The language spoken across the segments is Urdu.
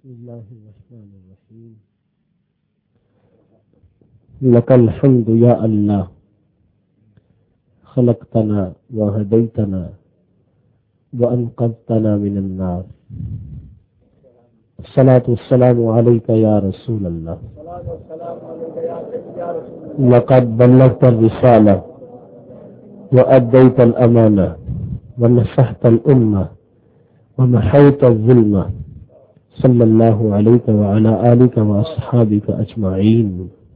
بسم الله الرحمن الرحيم. لك الحمد يا الله خلقتنا وهديتنا وأنقذتنا من النار. الصلاة والسلام عليك يا رسول الله. لقد بلغت الرسالة وأديت الأمانة ونصحت الأمة ومحوت الظلمة. صلى الله عليك وعلى آلك وأصحابك أجمعين.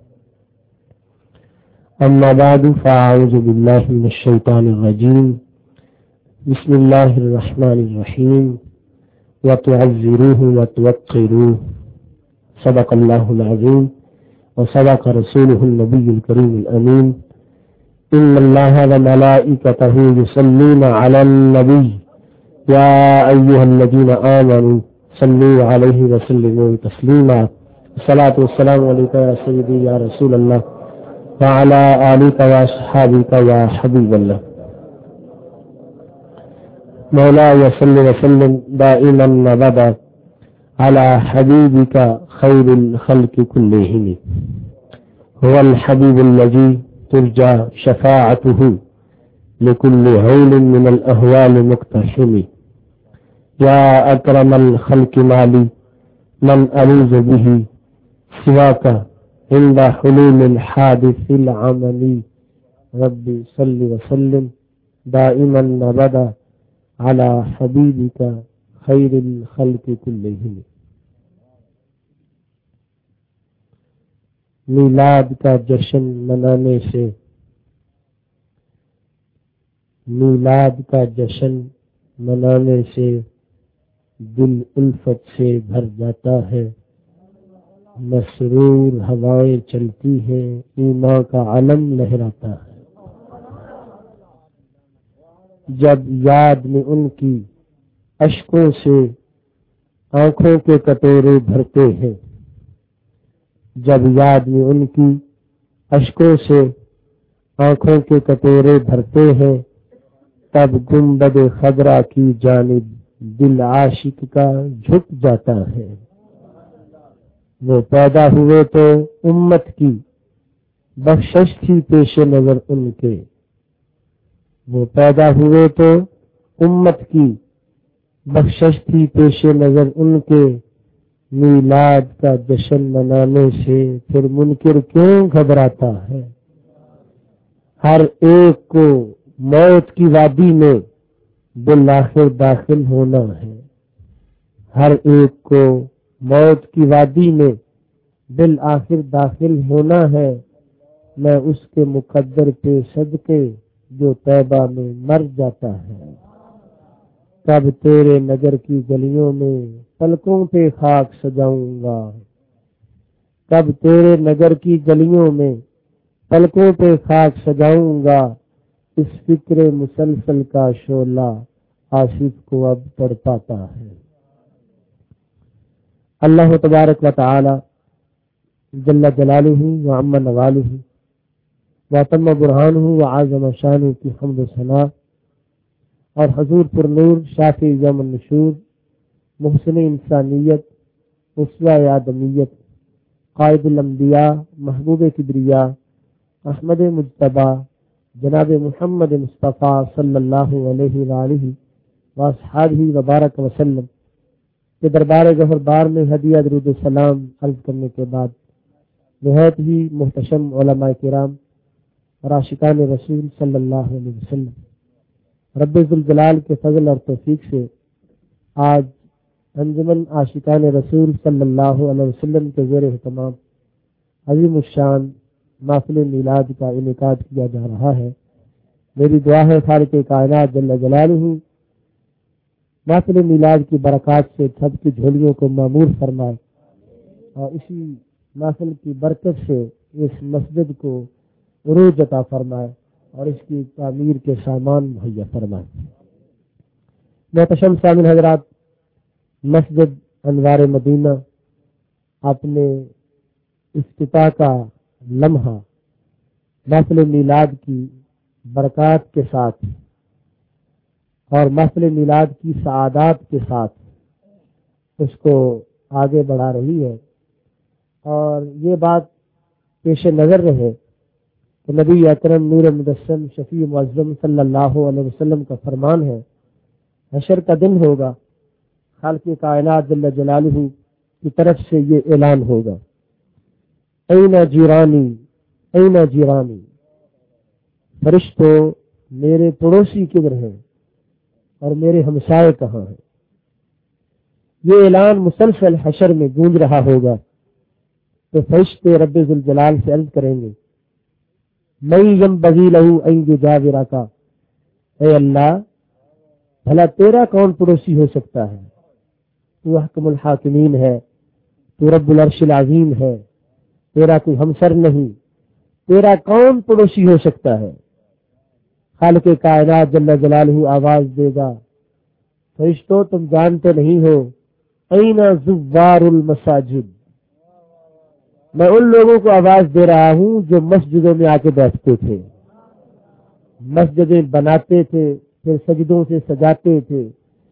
أما بعد فأعوذ بالله من الشيطان الرجيم. بسم الله الرحمن الرحيم. وتعزروه وتوقروه. صدق الله العظيم وصدق رسوله النبي الكريم الأمين. إن الله وملائكته يصلون على النبي يا أيها الذين آمنوا صلوا عليه وسلموا تسليما. الصلاة والسلام عليك يا سيدي يا رسول الله وعلى آلك وأصحابك يا حبيب الله. مولاي صل وسلم دائما أبدا على حبيبك خير الخلق كلهم. هو الحبيب الذي ترجى شفاعته لكل هول من الأهوال مقتحم. يا أكرم الخلق مالي من ألوذ به سواك عند حلول الحادث العملي. ربي صل وسلم دائما أبدا على حبيبك خير الخلق كلهم. میلاد کا جشن منانے سے دل الفت سے بھر جاتا ہے. مسرور ہوائیں چلتی ہیں، ایمان کا علم لہراتا ہے. جب یاد میں ان کی اشکوں سے آنکھوں کے کٹورے بھرتے ہیں، جب یاد میں ان کی اشکوں سے آنکھوں کے کٹورے بھرتے ہیں، تب گنبد خضرا کی جانب دل عاشق کا جھک جاتا ہے. وہ پیدا ہوئے تو امت کی بخشش تھی پیش نظر ان کے. وہ پیدا ہوئے تو امت کی بخشش تھی پیش نظر ان کے. میلاد کا جشن منانے سے پھر منکر کیوں گھبراتا ہے؟ ہر ایک کو موت کی وادی میں بالآخر داخل ہونا ہے. ہر ایک کو موت کی وادی میں بالآخر داخل ہونا ہے. میں اس کے مقدر پہ صدقے جو طیبہ میں مر جاتا ہے. کب تیرے نگر کی گلیوں میں پلکوں پہ خاک سجاؤں گا. کب تیرے نگر کی گلیوں میں پلکوں پہ خاک سجاؤں گا. اس فکر مسلسل کا شعلہ آصف کو اب تڑپاتا ہے. اللہ تبارک و تعالی جل جلالہ و عم نوالہ و تم برہانہ و اعظم شانہ کی حمد و ثنا اور حضور پر نور شافی یوم النشور محسن انسانیت اسوہ آدمیت قائد الانبیاء محبوب کبریا احمد مجتبی جناب محمد مصطفیٰ صلی اللہ علیہ وآلہ واصحابہ وبارک وسلم کے دربار گہر بار میں ہدیہ درود السلام عرض کرنے کے بعد نہایت ہی محتشم علماء کرام اور عاشقان رسول صلی اللہ علیہ وسلم، رب ذوالجلال کے فضل اور توفیق سے آج انجمن عاشقان رسول صلی اللہ علیہ وسلم کے زیر اہتمام عظیم الشان محفل میلاد کا انعقاد کیا جا رہا ہے. میری دعا ہے خالق کائنات جل جلالہ محفل میلاد کی برکات سے سب کی جھولیوں کو معمور فرمائے اور اسی محفل کی برکت سے اس مسجد کو عروج عطا فرمائے اور اس کی تعمیر کے سامان مہیا فرمائے. محتشم سامعین حضرات، مسجد انوار مدینہ اپنے افتتاح کا لمحہ محفل میلاد کی برکات کے ساتھ اور محفل میلاد کی سعادات کے ساتھ اس کو آگے بڑھا رہی ہے، اور یہ بات پیش نظر رہے کہ نبی اکرم نور مجسم شفیع معظم صلی اللہ علیہ وسلم کا فرمان ہے، حشر کا دن ہوگا، خالق کائنات جل جلالہ کی طرف سے یہ اعلان ہوگا، این جیرانی این جیرانی، فرشتوں میرے پڑوسی کدھر ہیں اور میرے ہمسائے کہاں ہیں؟ یہ اعلان مسلسل حشر میں گونج رہا ہوگا تو فرشتے رب ذوالجلال سے عرض کریں گے، من ینبغی لہ ان یجاورا کا، اے اللہ بھلا تیرا کون پڑوسی ہو سکتا ہے؟ تو حکم الحاکمین ہے، تو رب العرش العظیم ہے، تیرا کوئی ہمسر نہیں، تیرا کون پڑوسی ہو سکتا ہے؟ خالق کائنات جل جلالہ آواز دے گا، فرشتوں تم جانتے نہیں ہو، این زوار المساجد، میں ان لوگوں کو آواز دے رہا ہوں جو مسجدوں میں آ کے بیٹھتے تھے، مسجدیں بناتے تھے، پھر سجدوں سے سجاتے تھے،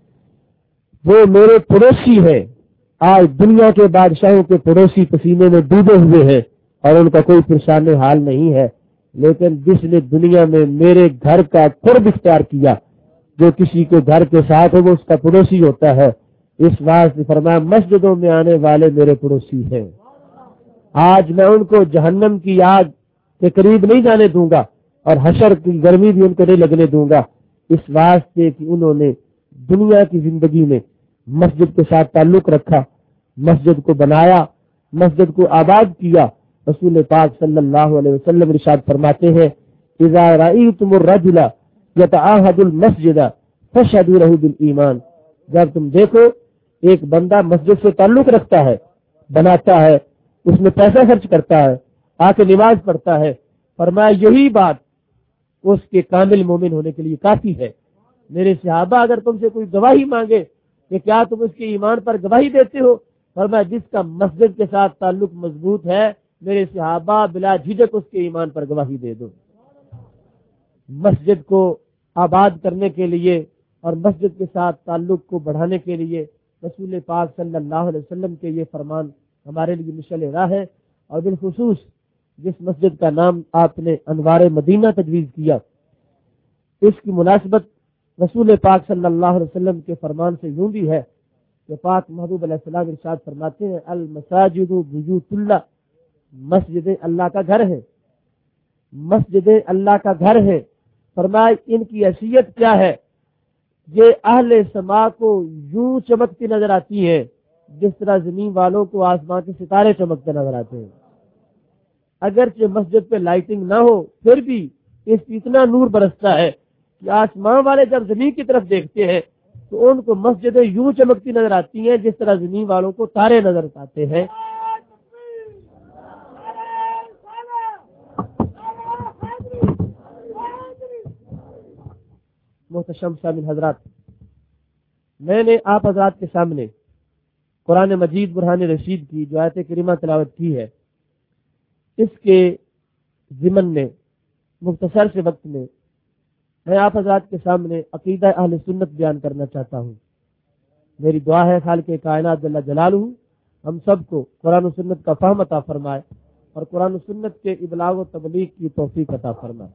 وہ میرے پڑوسی ہیں۔ آج دنیا کے بادشاہوں کے پڑوسی پسینے میں ڈوبے ہوئے ہیں اور ان کا کوئی پریشان حال نہیں ہے، لیکن جس نے دنیا میں میرے گھر کا قرب اختیار کیا، جو کسی کے گھر کے ساتھ ہو وہ اس کا پڑوسی ہوتا ہے، اس واسطے فرمایا مسجدوں میں آنے والے میرے پڑوسی ہیں۔ آج میں ان کو جہنم کی آگ کے قریب نہیں جانے دوں گا اور حشر کی گرمی بھی ان کو نہیں لگنے دوں گا، اس واسطے کہ انہوں نے دنیا کی زندگی میں مسجد کے ساتھ تعلق رکھا، مسجد کو بنایا، مسجد کو آباد کیا۔ رسول پاک صلی اللہ علیہ وسلم ارشاد فرماتے ہیں، اذا رأیتم الرجل یتعاہد المسجد فاشہدوا لہ بالایمان، جب تم دیکھو ایک بندہ مسجد سے تعلق رکھتا ہے، بناتا ہے، اس میں پیسہ خرچ کرتا ہے، آ کے نماز پڑھتا ہے، فرمایا یہی بات اس کے کامل مومن ہونے کے لیے کافی ہے۔ میرے صحابہ اگر تم سے کوئی گواہی مانگے کہ کیا تم اس کے ایمان پر گواہی دیتے ہو، فرمایا جس کا مسجد کے ساتھ تعلق مضبوط ہے، میرے صحابہ بلا جھجک اس کے ایمان پر گواہی دے دو۔ مسجد کو آباد کرنے کے لیے اور مسجد کے ساتھ تعلق کو بڑھانے کے لیے رسول پاک صلی اللہ علیہ وسلم کے یہ فرمان ہمارے لیے مشعل راہ ہے، اور بالخصوص جس مسجد کا نام آپ نے انوار مدینہ تجویز کیا، اس کی مناسبت رسول پاک صلی اللہ علیہ وسلم کے فرمان سے یوں بھی ہے کہ پاک محبوب علیہ السلام ارشاد فرماتے ہیں، المساجد بیوت اللہ، مسجد اللہ کا گھر ہے، مسجد اللہ کا گھر ہے۔ فرمایا ان کی حیثیت کیا ہے؟ یہ اہل سما کو یوں چمکتی نظر آتی ہے جس طرح زمین والوں کو آسمان کے ستارے چمکتے نظر آتے ہیں۔ اگرچہ مسجد پہ لائٹنگ نہ ہو پھر بھی اس اتنا نور برستا ہے کہ آسمان والے جب زمین کی طرف دیکھتے ہیں تو ان کو مسجدیں یوں چمکتی نظر آتی ہیں جس طرح زمین والوں کو تارے نظر آتے ہیں۔ محتشم شامل حضرات، میں نے آپ حضرات کے سامنے قرآن مجید برہان رشید کی جو آیت کریمہ تلاوت کی ہے، اس کے ضمن میں مختصر سے وقت میں آپ حضرات کے سامنے عقیدہ اہل سنت بیان کرنا چاہتا ہوں۔ میری دعا ہے خالق کائنات جل جلالہ ہم سب کو قرآن و سنت کا فہم عطا فرمائے اور قرآن و سنت کے ابلاغ و تبلیغ کی توفیق عطا فرمائے۔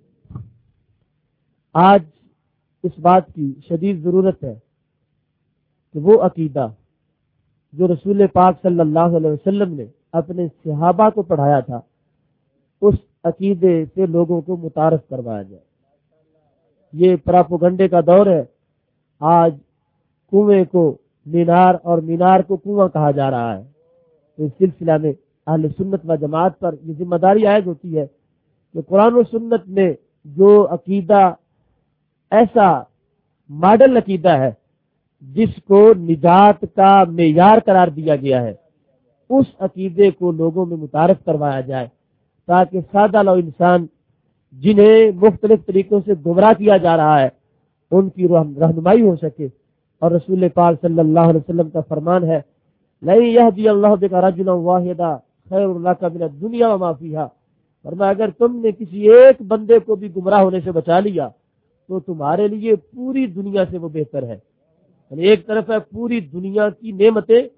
آج اس بات کی شدید ضرورت ہے کہ وہ عقیدہ جو رسول پاک صلی اللہ علیہ وسلم نے اپنے صحابہ کو پڑھایا تھا، اس عقیدے سے لوگوں کو متعارف کروایا جائے۔ یہ پراپوگنڈے کا دور ہے، آج کنویں کو مینار اور مینار کو کنواں کہا جا رہا ہے۔ تو اس سلسلہ میں اہل سنت و جماعت پر یہ ذمہ داری عائد ہوتی ہے کہ قرآن و سنت میں جو عقیدہ ایسا ماڈل عقیدہ ہے جس کو نجات کا معیار قرار دیا گیا ہے، اس عقیدے کو لوگوں میں متعارف کروایا جائے تاکہ سادہ لو انسان جنہیں مختلف طریقوں سے گمراہ کیا جا رہا ہے ان کی رہنمائی ہو سکے۔ اور رسول پاک صلی اللہ علیہ وسلم کا فرمان ہے، لَن يَهْدِيَ اللَّهُ بِكَ رَجُلًا وَاحِدًا خَيْرٌ لَكَ مِنَ الدُّنْيَا وَمَا فِيهَا۔ فرمایا اگر تم نے کسی ایک بندے کو بھی گمراہ ہونے سے بچا لیا تو تمہارے لیے پوری دنیا سے وہ بہتر ہے۔ یعنی ایک طرف ہے پوری دنیا کی نعمتیں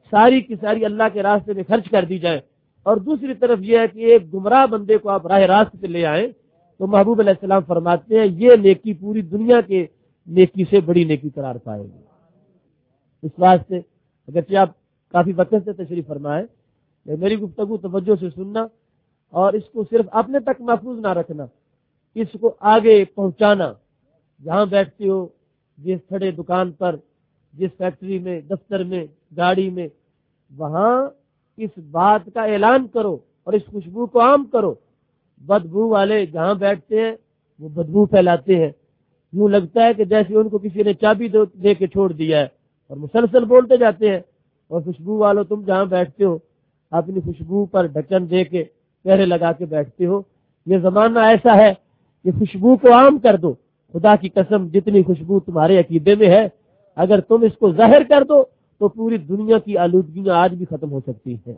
ساری کی ساری اللہ کے راستے میں خرچ کر دی جائے، اور دوسری طرف یہ ہے کہ ایک گمراہ بندے کو آپ راہ راست پہ لے آئیں، تو محبوب علیہ السلام فرماتے ہیں یہ نیکی پوری دنیا کے نیکی سے بڑی نیکی قرار پائے گی۔ اس واسطے اگرچہ آپ کافی وقت سے تشریف فرمائیں، میری گفتگو توجہ سے سننا اور اس کو صرف اپنے تک محفوظ نہ رکھنا، اس کو آگے پہنچانا، جہاں بیٹھتے ہو، جس کھڑے دکان پر، جس فیکٹری میں، دفتر میں، گاڑی میں، وہاں اس بات کا اعلان کرو اور اس خوشبو کو عام کرو۔ بدبو والے جہاں بیٹھتے ہیں وہ بدبو پھیلاتے ہیں، یوں لگتا ہے کہ جیسے ان کو کسی نے چابی دے کے چھوڑ دیا ہے، اور مسلسل بولتے جاتے ہیں۔ اور خوشبو والوں تم جہاں بیٹھتے ہو اپنی خوشبو پر ڈھکن دے کے پہرے لگا کے بیٹھتے ہو۔ یہ زمانہ ایسا ہے کہ خوشبو کو عام کر دو۔ خدا کی قسم جتنی خوشبو تمہارے عقیدے میں ہے، اگر تم اس کو ظاہر کر دو تو پوری دنیا کی آلودگیاں آج بھی ختم ہو سکتی ہیں۔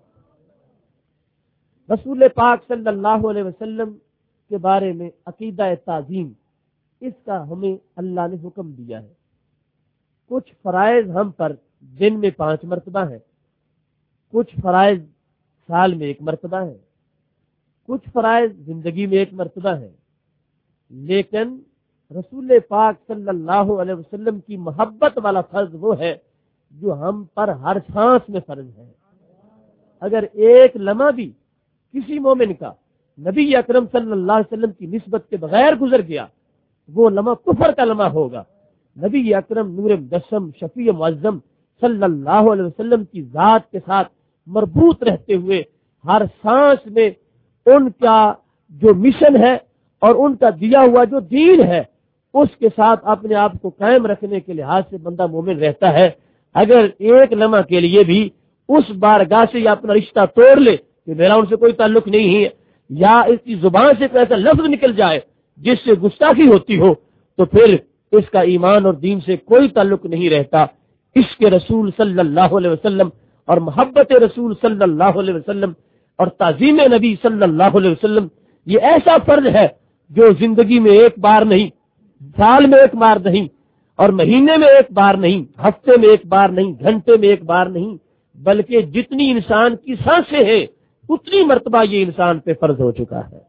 رسول پاک صلی اللہ علیہ وسلم کے بارے میں عقیدہ تعظیم، اس کا ہمیں اللہ نے حکم دیا ہے۔ کچھ فرائض ہم پر دن میں 5 مرتبہ ہیں، کچھ فرائض سال میں 1 مرتبہ ہیں، کچھ فرائض زندگی میں 1 مرتبہ ہیں، لیکن رسول پاک صلی اللہ علیہ وسلم کی محبت والا فرض وہ ہے جو ہم پر ہر سانس میں فرض ہے۔ اگر ایک لمحہ بھی کسی مومن کا نبی اکرم صلی اللہ علیہ وسلم کی نسبت کے بغیر گزر گیا، وہ لمحہ کفر کا لمحہ ہوگا۔ نبی اکرم نور مجسم شفیع معظم صلی اللہ علیہ وسلم کی ذات کے ساتھ مربوط رہتے ہوئے ہر سانس میں ان کا جو مشن ہے اور ان کا دیا ہوا جو دین ہے اس کے ساتھ اپنے آپ کو قائم رکھنے کے لحاظ سے بندہ مومن رہتا ہے۔ اگر ایک لمحہ کے لیے بھی اس بارگاہ سے یا اپنا رشتہ توڑ لے کہ میرا ان سے کوئی تعلق نہیں ہے، یا اس کی زبان سے کوئی ایسا لفظ نکل جائے جس سے گستاخی ہوتی ہو، تو پھر اس کا ایمان اور دین سے کوئی تعلق نہیں رہتا۔ عشق رسول صلی اللہ علیہ وسلم اور محبت رسول صلی اللہ علیہ وسلم اور تعظیم نبی صلی اللہ علیہ وسلم یہ ایسا فرض ہے جو زندگی میں 1 بار نہیں، سال میں 1 بار نہیں، اور مہینے میں 1 بار نہیں، ہفتے میں 1 بار نہیں، گھنٹے میں 1 بار نہیں، بلکہ جتنی انسان کی سانسیں ہیں اتنی مرتبہ یہ انسان پہ فرض ہو چکا ہے۔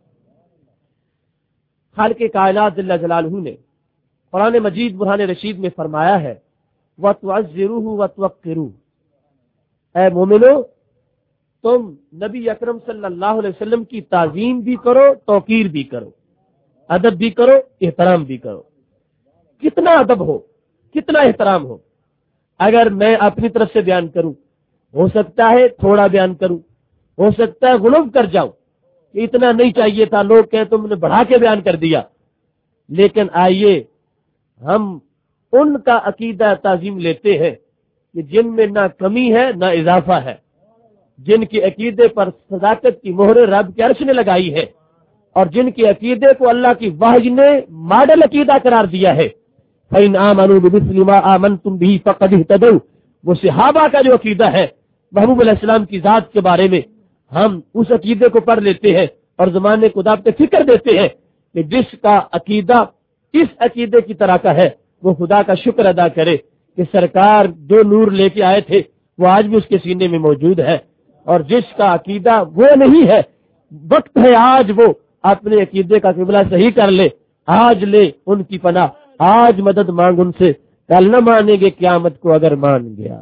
خالق کائنات جل جلالہ نے قرآن مجید برہان رشید میں فرمایا ہے وَتُعَزِّرُوهُ وَتُوَقِّرُوهُ، اے مومنو تم نبی اکرم صلی اللہ علیہ وسلم کی تعظیم بھی کرو، توقیر بھی کرو، ادب بھی کرو، احترام بھی کرو۔ کتنا ادب ہو، کتنا احترام ہو، اگر میں اپنی طرف سے بیان کروں، ہو سکتا ہے تھوڑا بیان کروں، ہو سکتا ہے غلو کر جاؤ کہ اتنا نہیں چاہیے تھا، لوگ کہیں تم نے بڑھا کے بیان کر دیا، لیکن آئیے ہم ان کا عقیدہ تعظیم لیتے ہیں کہ جن میں نہ کمی ہے نہ اضافہ ہے، جن کے عقیدے پر صداقت کی مہر رب کے عرش نے لگائی ہے، اور جن کے عقیدے کو اللہ کی وحی نے ماڈل عقیدہ قرار دیا ہے۔ فَإِنْ آمَنُوا بِمِثْلِ مَا آمَنْتُمْ بِهِ فَقَدِ اهْتَدَوْا، وہ صحابہ کا جو عقیدہ ہے محبوب علیہ السلام کی ذات کے بارے میں، ہم اس عقیدے کو پڑھ لیتے ہیں اور زمانے کو دعوت فکر دیتے ہیں کہ جس کا عقیدہ اس عقیدے کی طرح کا ہے وہ خدا کا شکر ادا کرے کہ سرکار جو نور لے کے آئے تھے وہ آج بھی اس کے سینے میں موجود ہے، اور جس کا عقیدہ وہ نہیں ہے، وقت ہے آج وہ اپنے عقیدے کا قبلہ صحیح کر لے، آج لے ان کی پناہ، آج مدد مانگ ان سے، کل نہ مانیں گے قیامت کو اگر مان گیا۔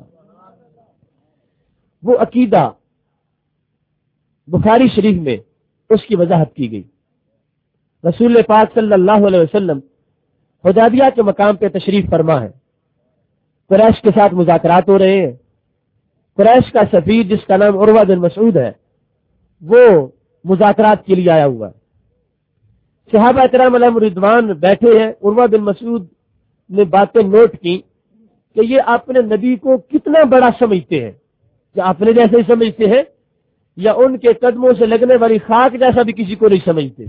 وہ عقیدہ بخاری شریف میں اس کی وضاحت کی گئی۔ رسول پاک صلی اللہ علیہ وسلم حدیبیہ کے مقام پہ تشریف فرما ہے، قریش کے ساتھ مذاکرات ہو رہے ہیں۔ قریش کا سفیر جس کا نام عروہ بن مسعود ہے وہ مذاکرات کے لیے آیا ہوا ہے۔ صحابہ کرام علیہم رضوان بیٹھے ہیں، عروہ بن مسعود نے باتیں نوٹ کی کہ یہ اپنے نبی کو کتنا بڑا سمجھتے ہیں، کہ اپنے جیسے ہی سمجھتے ہیں یا ان کے قدموں سے لگنے والی خاک جیسا بھی کسی کو نہیں سمجھتے۔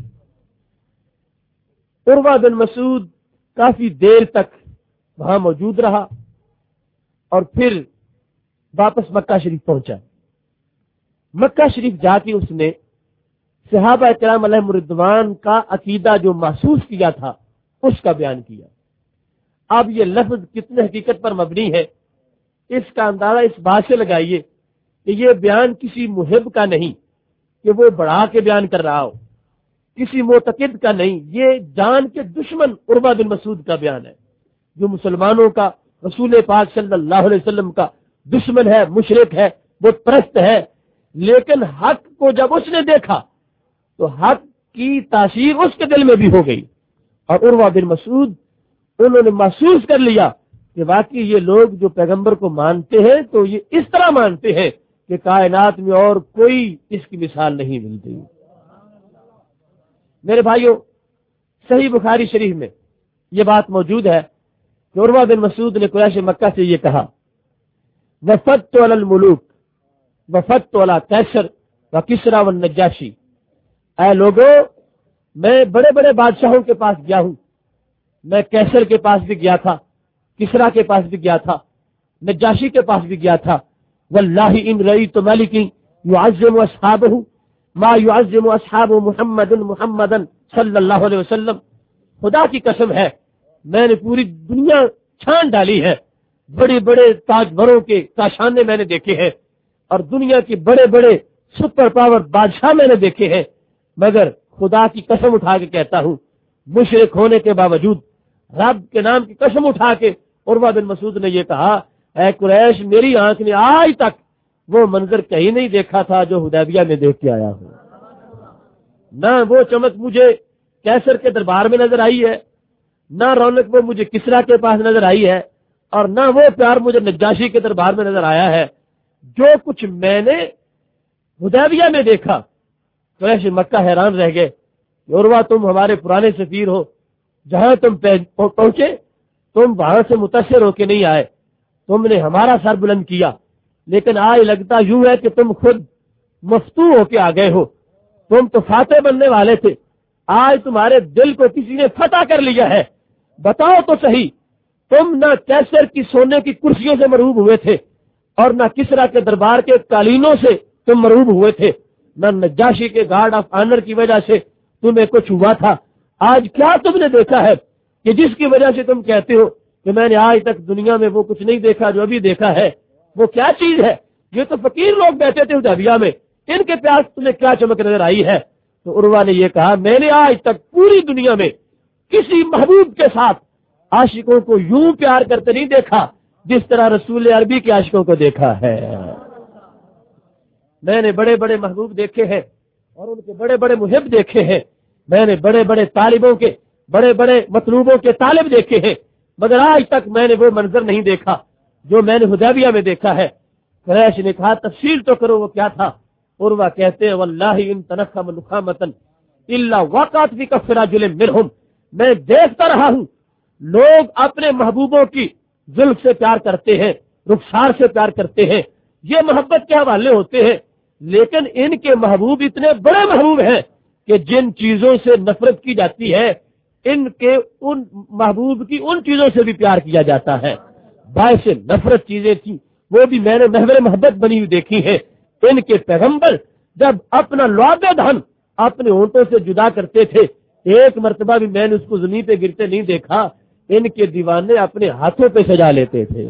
عروہ بن مسعود کافی دیر تک وہاں موجود رہا اور پھر واپس مکہ شریف پہنچا۔ مکہ شریف جا کے اس نے صحابہ کرام علیہم رضوان کا عقیدہ جو محسوس کیا تھا اس کا بیان کیا۔ اب یہ لفظ کتنے حقیقت پر مبنی ہے اس کا اندازہ اس بات سے لگائیے کہ یہ بیان کسی محب کا نہیں کہ وہ بڑھا کے بیان کر رہا ہو، کسی معتقد کا نہیں، یہ جان کے دشمن عروہ بن مسعود کا بیان ہے، جو مسلمانوں کا، رسول پاک صلی اللہ علیہ وسلم کا دشمن ہے، مشرک ہے، بت پرست ہے، لیکن حق کو جب اس نے دیکھا تو حق کی تاثیر اس کے دل میں بھی ہو گئی، اور عروہ بن مسعود انہوں نے محسوس کر لیا کہ واقعی یہ لوگ جو پیغمبر کو مانتے ہیں تو یہ اس طرح مانتے ہیں کہ کائنات میں اور کوئی اس کی مثال نہیں ملتی۔ میرے بھائیوں، صحیح بخاری شریف میں یہ بات موجود ہے کہ عروہ بن مسعود نے قریش مکہ سے یہ کہا، وفدت علی الملوک وفدت علی قیصر و کسریٰ و النجاشی، اے لوگوں میں بڑے بڑے بادشاہوں کے پاس گیا ہوں، میں قیصر کے پاس بھی گیا تھا، کسریٰ کے پاس بھی گیا تھا، نجاشی کے پاس بھی گیا تھا، واللہ ان رأیت ملکا یعظم اصحابہ ما یعظم اصحاب محمد صلی اللہ علیہ وسلم، خدا کی قسم ہے میں نے پوری دنیا چھان ڈالی ہے، بڑے بڑے تاجوروں کے کاشانے میں نے دیکھے ہیں، اور دنیا کے بڑے بڑے سپر پاور بادشاہ میں نے دیکھے ہیں، مگر خدا کی قسم اٹھا کے کہتا ہوں، مشرک ہونے کے باوجود رب کے نام کی قسم اٹھا کے عروہ بن مسعود نے یہ کہا، اے قریش میری آنکھ نے آج تک وہ منظر کہیں نہیں دیکھا تھا جو حدیبیہ میں دیکھ کے آیا ہوں، نہ وہ چمک مجھے قیصر کے دربار میں نظر آئی ہے، نہ رونق وہ مجھے کسریٰ کے پاس نظر آئی ہے، اور نہ وہ پیار مجھے نجاشی کے دربار میں نظر آیا ہے، جو کچھ میں نے حدیبیہ میں دیکھا۔ قریش مکہ حیران رہ گئے، عروہ تم ہمارے پرانے سفیر ہو، جہاں تم پہنچے تم وہاں سے متاثر ہو کے نہیں آئے، تم نے ہمارا سر بلند کیا، لیکن آج لگتا یوں ہے کہ تم خود مفتو ہو کے آ گئے ہو، تم تو فاتح بننے والے تھے، آج تمہارے دل کو کسی نے فتح کر لیا ہے، بتاؤ تو صحیح، تم نہ قیصر کی سونے کی کرسیوں سے مرعوب ہوئے تھے، اور نہ کسریٰ کے دربار کے قالینوں سے تم مرعوب ہوئے تھے، نہ نجاشی کے گارڈ آف آنر کی وجہ سے تمہیں کچھ ہوا تھا، آج کیا تم نے دیکھا ہے کہ جس کی وجہ سے تم کہتے ہو کہ میں نے آج تک دنیا میں وہ کچھ نہیں دیکھا جو ابھی دیکھا ہے؟ وہ کیا چیز ہے؟ یہ تو فقیر لوگ بیٹھے تھے حدیبیہ میں، ان کے پیاس تمہیں کیا چمک نظر آئی ہے؟ تو عروہ نے یہ کہا، میں نے آج تک پوری دنیا میں کسی محبوب کے ساتھ عاشقوں کو یوں پیار کرتے نہیں دیکھا جس طرح رسول عربی کے عاشقوں کو دیکھا ہے۔ میں نے بڑے بڑے محبوب دیکھے ہیں اور ان کے بڑے بڑے محب دیکھے ہیں، میں نے بڑے بڑے طالبوں کے، بڑے بڑے مطلوبوں کے طالب دیکھے ہیں، مگر آج تک میں نے وہ منظر نہیں دیکھا جو میں نے حدیبیہ میں دیکھا ہے۔ قریش نے کہا تفصیل تو کرو، وہ کیا تھا؟ عروہ کہتے ہیں، واللہ ان تنخم نخامۃ الا وقعت فی کف رجل منہم، میں دیکھتا رہا ہوں لوگ اپنے محبوبوں کی زلف سے پیار کرتے ہیں، رخسار سے پیار کرتے ہیں، یہ محبت کے حوالے ہوتے ہیں، لیکن ان کے محبوب اتنے بڑے محبوب ہیں کہ جن چیزوں سے نفرت کی جاتی ہے ان کے ان محبوب کی ان چیزوں سے بھی پیار کیا جاتا ہے۔ باعث نفرت چیزیں تھیں وہ بھی میں نے محور محبت بنی ہوئی دیکھی ہے۔ ان کے پیغمبر جب اپنا لعاب دہن اپنے ہونٹوں سے جدا کرتے تھے، ایک مرتبہ بھی میں نے اس کو زمین پہ گرتے نہیں دیکھا، ان کے دیوانے اپنے ہاتھوں پہ سجا لیتے تھے۔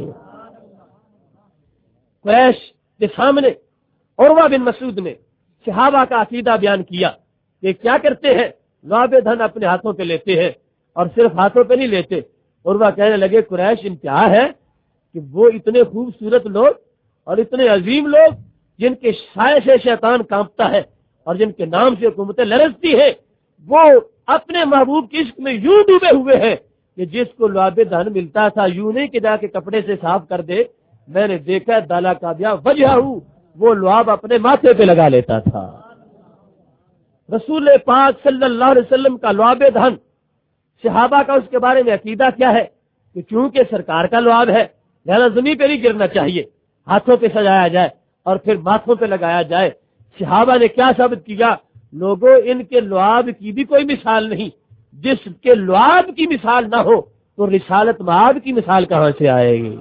قریش کے سامنے عروہ بن مسعود نے صحابہ کا عقیدہ بیان کیا کہ کیا کرتے ہیں، لعاب دہن اپنے ہاتھوں پہ لیتے ہیں، اور صرف ہاتھوں پہ نہیں لیتے۔ عروہ کہنے لگے قریش انتہا ہے کہ وہ اتنے خوبصورت لوگ اور اتنے عظیم لوگ جن کے سائے سے شیطان کانپتا ہے اور جن کے نام سے حکومتیں لرزتی ہیں، وہ اپنے محبوب کی عشق میں یوں ڈوبے ہوئے ہیں کہ جس کو لعاب دہن ملتا تھا یوں نہیں کہ جا کے کپڑے سے صاف کر دے، میں نے دیکھا دالا کا بیا وجہ وہ لعاب اپنے ماتھے پہ لگا لیتا تھا۔ رسول پاک صلی اللہ علیہ وسلم کا لعاب دہن، صحابہ کا اس کے بارے میں عقیدہ کیا ہے کہ چونکہ سرکار کا لعاب ہے لہذا زمین پہ نہیں گرنا چاہیے، ہاتھوں پہ سجایا جائے اور پھر ماتھوں پہ لگایا جائے۔ صحابہ نے کیا ثابت کیا؟ لوگوں ان کے لعاب کی بھی کوئی مثال نہیں، جس کے لعاب کی مثال نہ ہو تو رسالت معاد کی مثال کہاں سے آئے گی؟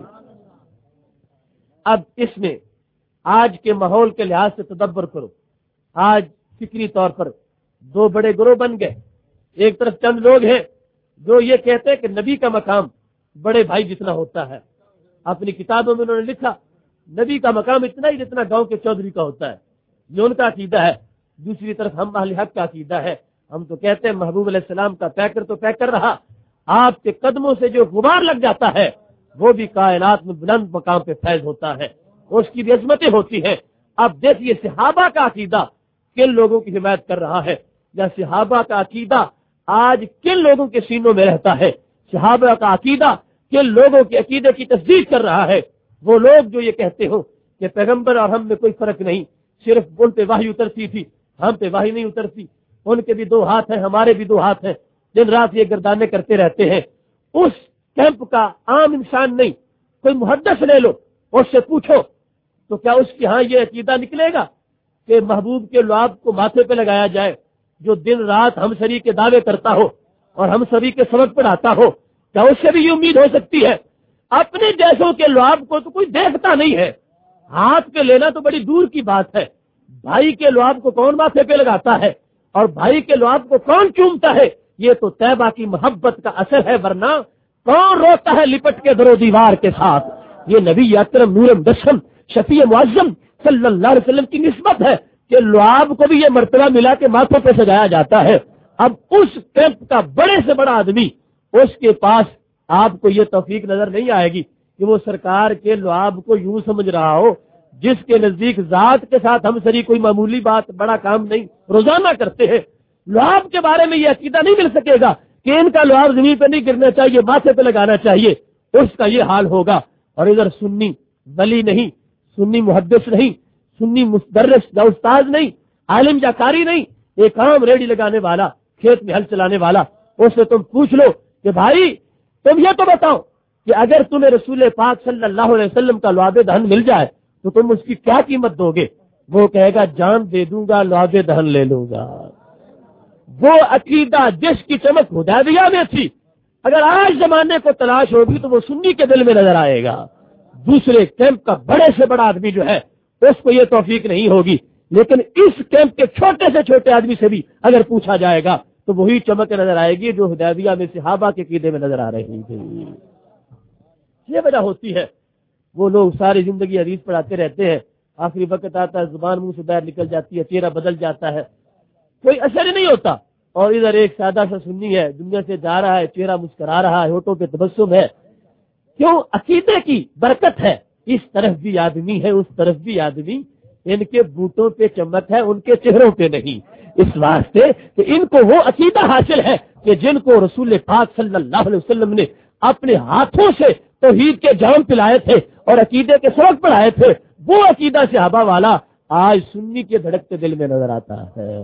اب اس میں آج کے ماحول کے لحاظ سے تدبر کرو، آج فکری طور پر دو بڑے گروہ بن گئے۔ ایک طرف چند لوگ ہیں جو یہ کہتے ہیں کہ نبی کا مقام بڑے بھائی جتنا ہوتا ہے، اپنی کتابوں میں انہوں نے لکھا نبی کا مقام اتنا ہی جتنا گاؤں کے چودھری کا ہوتا ہے، یہ ان کا عقیدہ ہے۔ دوسری طرف ہم اہل حق کا عقیدہ ہے، ہم تو کہتے ہیں محبوب علیہ السلام کا پیکر تو پیکر رہا، آپ کے قدموں سے جو غبار لگ جاتا ہے وہ بھی کائنات میں بلند مقام پہ فیض ہوتا ہے، اس کی بھی عظمتیں ہوتی ہیں۔ اب دیکھیے صحابہ کا عقیدہ کن لوگوں کی حمایت کر رہا ہے، یا صحابہ کا عقیدہ آج کن لوگوں کے سینوں میں رہتا ہے، صحابہ کا عقیدہ کن لوگوں کے عقیدے کی تصدیق کر رہا ہے۔ وہ لوگ جو یہ کہتے ہو کہ پیغمبر اور ہم میں کوئی فرق نہیں، صرف ان پہ وحی اترتی تھی، ہم پہ وحی نہیں اترتی، ان کے بھی دو ہاتھ ہیں ہمارے بھی دو ہاتھ ہیں، دن رات یہ گردانے کرتے رہتے ہیں۔ اس کیمپ کا عام انسان نہیں، کوئی محدث لے لو، اس سے پوچھو تو کیا اس کی ہاں یہ عقیدہ نکلے گا کہ محبوب کے لعاب کو ماتھے پہ لگایا جائے، جو دن رات ہم سری کے دعوے کرتا ہو اور ہم سبھی کے سبق پڑھاتا ہو، کیا اس سے بھی یہ امید ہو سکتی ہے؟ اپنے جیسوں کے لعاب کو تو کوئی دیکھتا نہیں ہے، ہاتھ پہ لینا تو بڑی دور کی بات ہے۔ بھائی کے لعاب کو کون ماتھے پہ لگاتا ہے اور بھائی کے لعاب کو کون چومتا ہے؟ یہ تو طیبہ کی محبت کا اثر ہے، ورنہ کون روتا ہے لپٹ کے در و دیوار کے ساتھ؟ یہ نبی اکرم نور مجسم شفیع معظم صلی اللہ علیہ وسلم کی نسبت ہے کہ لعاب کو بھی یہ مرتبہ ملا کے ماتھوں پہ سجایا جاتا ہے۔ اب اس کیمپ کا بڑے سے بڑا آدمی، اس کے پاس آپ کو یہ توفیق نظر نہیں آئے گی کہ وہ سرکار کے لعاب کو یوں سمجھ رہا ہو جس کے نزدیک ذات کے ساتھ ہم سری کوئی معمولی بات بڑا کام نہیں، روزانہ کرتے ہیں۔ لعاب کے بارے میں یہ عقیدہ نہیں مل سکے گا کہ ان کا لعاب زمین پہ نہیں گرنا چاہیے، ماتھے پہ لگانا چاہیے، اس کا یہ حال ہوگا۔ اور ادھر سنی ولی نہیں، سنی محدث نہیں، سنی مدرس یا استاد نہیں، عالم یا قاری نہیں، ایک عام ریڑھی لگانے والا، کھیت میں ہل چلانے والا، اس سے تم پوچھ لو کہ بھائی تم یہ تو بتاؤ کہ اگر تمہیں رسول پاک صلی اللہ علیہ وسلم کا لعاب دہن مل جائے تو تم اس کی کیا قیمت دو گے؟ وہ کہے گا جان دے دوں گا، لعاب دہن لے لوں گا۔ وہ عقیدہ جس کی چمک حدیبیہ میں تھی، اگر آج زمانے کو تلاش ہوگی تو وہ سنی کے دل میں نظر آئے گا۔ دوسرے کیمپ کا بڑے سے بڑا آدمی جو ہے اس کو یہ توفیق نہیں ہوگی، لیکن اس کیمپ کے چھوٹے سے چھوٹے آدمی سے بھی اگر پوچھا جائے گا تو وہی چمک نظر آئے گی جو حدیبیہ میں صحابہ کے عقیدے میں نظر آ رہی تھی۔ یہ وجہ ہوتی ہے وہ لوگ ساری زندگی حدیث پڑھاتے رہتے ہیں، آخری وقت آتا ہے زبان منہ سے باہر نکل جاتی ہے، چہرہ بدل جاتا ہے، کوئی اثر ہی نہیں ہوتا۔ اور ادھر ایک سادہ سا سنی ہے، دنیا سے جا رہا ہے، چہرہ مسکرا رہا ہے، ہونٹوں پہ تبسم ہے، کیوں؟ عقیدے کی برکت ہے۔ اس طرف بھی آدمی ہے، اس طرف بھی آدمی، ان کے بوٹوں پہ چمک ہے، ان کے چہروں پہ نہیں، اس واسطے کہ ان کو وہ عقیدہ حاصل ہے کہ جن کو رسول پاک صلی اللہ علیہ وسلم نے اپنے ہاتھوں سے توحید کے جام پلائے تھے اور عقیدے کے سبق پڑھائے تھے، وہ عقیدہ صحابہ والا آج سنی کے دھڑکتے دل میں نظر آتا ہے۔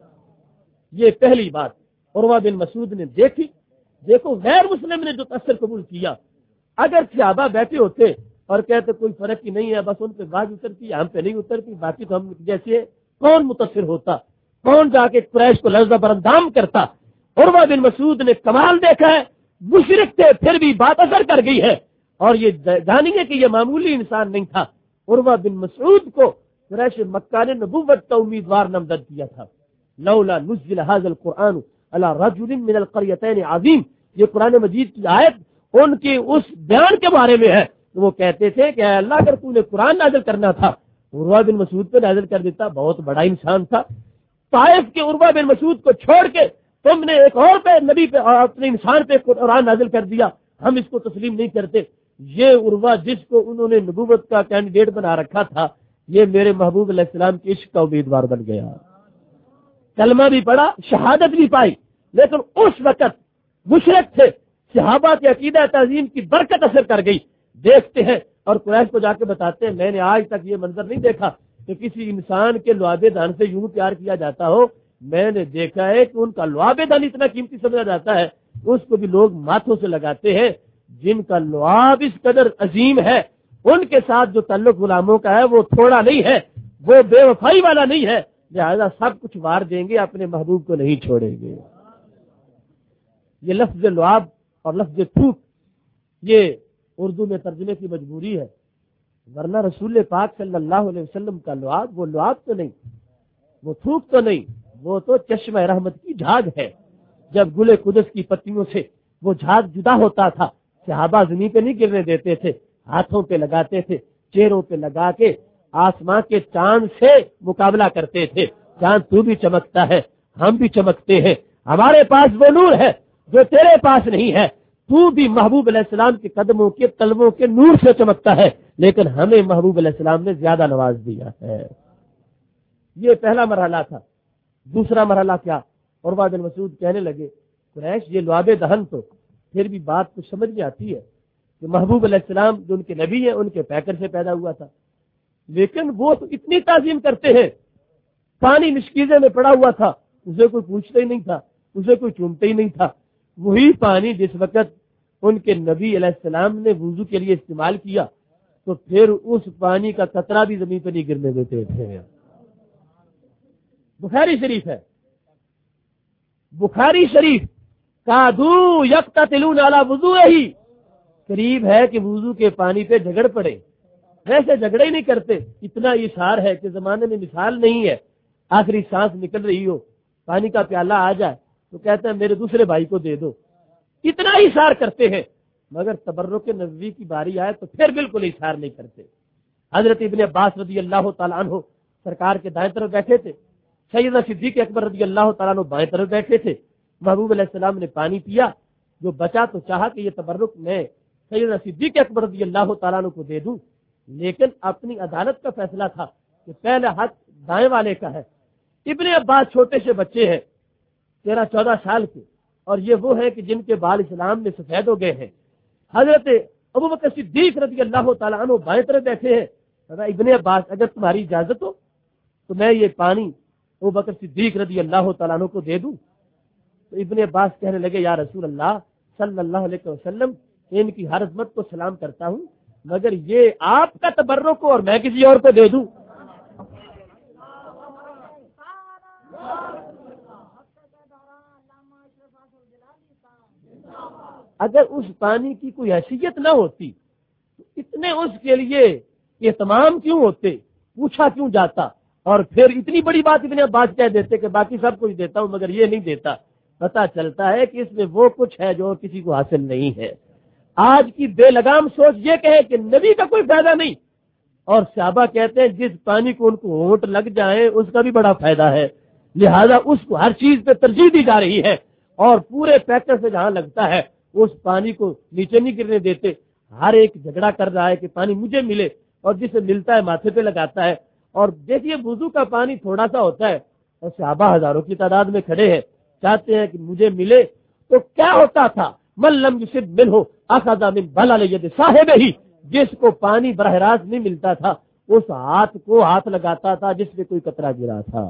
یہ پہلی بات عروہ بن مسعود نے دیکھی۔ دیکھو غیر مسلم نے جو تاثر قبول کیا، اگر صحابہ بیٹھے ہوتے اور کہتے کوئی فرق ہی نہیں ہے، بس ان پہ باز اترتی، ہم پہ نہیں اترتی، باقی تو ہم جیسے، کون متاثر ہوتا؟ کون جا کے قریش کو لرزہ برندام کرتا؟ عروہ بن مسعود نے کمال دیکھا ہے، مشرک تھے پھر بھی بات اثر کر گئی ہے، اور یہ جانیے کہ یہ معمولی انسان نہیں تھا۔ عروہ بن مسعود کو قریش مکہ نے نبوت کا امیدوار نامزد کیا تھا۔ لولا نزل هذا القرآن على رجل من القريتين عظیم، یہ قرآن مجید کی آیت ان کے اس بیان کے بارے میں ہے، وہ کہتے تھے کہ اے اللہ اگر تو نے قرآن نازل کرنا تھا عروہ بن مسعود پہ نازل کر دیتا، بہت بڑا انسان تھا۔ طائف کے عروہ بن مسعود کو چھوڑ کے تم نے ایک اور پہ نبی پہ اور اپنے انسان پہ قرآن نازل کر دیا، ہم اس کو تسلیم نہیں کرتے۔ یہ عروہ جس کو انہوں نے نبوت کا کینڈیڈیٹ بنا رکھا تھا، یہ میرے محبوب علیہ السلام کے عشق کا امیدوار بن گیا، کلمہ بھی پڑھا، شہادت بھی پائی، لیکن اس وقت مشرک تھے۔ صحابہ کے عقیدہ تعظیم کی برکت اثر کر گئی۔ دیکھتے ہیں اور قریش کو جا کے بتاتے ہیں، میں نے آج تک یہ منظر نہیں دیکھا کہ کسی انسان کے لعاب دہن سے یوں پیار کیا جاتا ہو، میں نے دیکھا ہے کہ ان کا لعاب دہن اتنا قیمتی سمجھا جاتا ہے، اس کو بھی لوگ ماتھوں سے لگاتے ہیں۔ جن کا لعاب اس قدر عظیم ہے، ان کے ساتھ جو تعلق غلاموں کا ہے وہ تھوڑا نہیں ہے، وہ بے وفائی والا نہیں ہے، لہذا سب کچھ وار دیں گے، اپنے محبوب کو نہیں چھوڑیں گے۔ یہ لفظ لعاب اور لفظ تھوک یہ اردو میں ترجمے کی مجبوری ہے، ورنہ رسول پاک صلی اللہ علیہ وسلم کا لعاب وہ لعاب تو نہیں، وہ تھوک تو نہیں، وہ تو چشمہ رحمت کی جھاگ ہے۔ جب گل قدس کی پتیوں سے وہ جھاگ جدا ہوتا تھا، صحابہ زمین پہ نہیں گرنے دیتے تھے، ہاتھوں پہ لگاتے تھے، چہروں پہ لگا کے آسمان کے چاند سے مقابلہ کرتے تھے، چاند تو بھی چمکتا ہے، ہم بھی چمکتے ہیں، ہمارے پاس وہ نور ہے جو تیرے پاس نہیں ہے، تو بھی محبوب علیہ السلام کے قدموں کے تلووں کے نور سے چمکتا ہے، لیکن ہمیں محبوب علیہ السلام نے زیادہ نواز دیا ہے۔ یہ پہلا مرحلہ تھا۔ دوسرا مرحلہ کیا؟ عروہ بن مسعود کہنے لگے قریش یہ لعاب دہن تو پھر بھی بات تو سمجھ میں آتی ہے کہ محبوب علیہ السلام جو ان کے نبی ہیں ان کے پیکر سے پیدا ہوا تھا، لیکن وہ تو اتنی تعظیم کرتے ہیں، پانی مشکیزے میں پڑا ہوا تھا، اسے کوئی پوچھتا ہی نہیں تھا، اسے کوئی چومتا ہی نہیں تھا، وہی پانی جس وقت ان کے نبی علیہ السلام نے وضو کے لیے استعمال کیا تو پھر اس پانی کا قطرہ بھی زمین پہ نہیں گرنے دیتے تھے۔ بخاری شریف ہے، بخاری شریف کادو یقتتلون علی وضوئہ، قریب ہے کہ وضو کے پانی پہ جھگڑ پڑے، ویسے جھگڑے ہی نہیں کرتے، اتنا اشار ہے کہ زمانے میں مثال نہیں ہے، آخری سانس نکل رہی ہو پانی کا پیالہ آ جائے تو کہتے ہیں میرے دوسرے بھائی کو دے دو، اتنا اشار کرتے ہیں، مگر تبرک نبوی کی باری آئے تو پھر بالکل اشار نہیں کرتے۔ حضرت ابن عباس رضی اللہ تعالیٰ عنہ سرکار کے دائیں طرف بیٹھے تھے، سیدنا صدیق اکبر رضی اللہ تعالیٰ عنہ بائیں طرف بیٹھے تھے، محبوب علیہ السلام نے پانی پیا، جو بچا تو چاہا کہ یہ تبرک میں سیدنا صدیق اکبر رضی اللہ تعالیٰ عنہ کو دے دوں، لیکن اپنی عدالت کا فیصلہ تھا کہ پہلے ہاتھ دائیں والے کا ہے۔ ابن عباس چھوٹے سے بچے ہیں 13-14 سال کے، اور یہ وہ ہے کہ جن کے بال اسلام میں سفید ہو گئے ہیں۔ حضرت ابوبکر صدیق رضی اللہ تعالیٰ عنہ بائیں طرف بیٹھے ہیں، ابن عباس اگر تمہاری اجازت ہو تو میں یہ پانی ابوبکر صدیق رضی اللہ تعالیٰ عنہ کو دے دوں۔ تو ابن عباس کہنے لگے یا رسول اللہ صلی اللہ علیہ وسلم، ان کی ہر عظمت کو سلام کرتا ہوں، مگر یہ آپ کا تبرک ہو اور میں کسی اور کو دے دوں۔ اگر اس پانی کی کوئی حیثیت نہ ہوتی تو اتنے اس کے لیے اہتمام کیوں ہوتے، پوچھا کیوں جاتا، اور پھر اتنی بڑی بات ابن عباس کہہ دیتے کہ باقی سب کچھ دیتا ہوں مگر یہ نہیں دیتا۔ پتا چلتا ہے کہ اس میں وہ کچھ ہے جو کسی کو حاصل نہیں ہے۔ آج کی بے لگام سوچ یہ کہے کہ نبی کا کوئی فائدہ نہیں، اور صحابہ کہتے ہیں جس پانی کو ان کو ہونٹ لگ جائے اس کا بھی بڑا فائدہ ہے، لہذا اس کو ہر چیز پہ ترجیح دی جا رہی ہے، اور پورے پیکر سے جہاں لگتا ہے اس پانی کو نیچے نہیں گرنے دیتے۔ ہر ایک جھگڑا کر رہا ہے کہ پانی مجھے ملے، اور جسے ملتا ہے ماتھے پہ لگاتا ہے۔ اور دیکھیے وضو کا پانی تھوڑا سا ہوتا ہے اور صحابہ ہزاروں کی تعداد میں کھڑے ہیں، چاہتے ہیں کہ مجھے ملے، تو کیا ہوتا تھا؟ من لم یصب منہ اخذ من بلل ید صاحب ہی، جس کو پانی براہ راست نہیں ملتا تھا اس ہاتھ کو ہاتھ لگاتا تھا جس میں کوئی قطرہ گرا تھا۔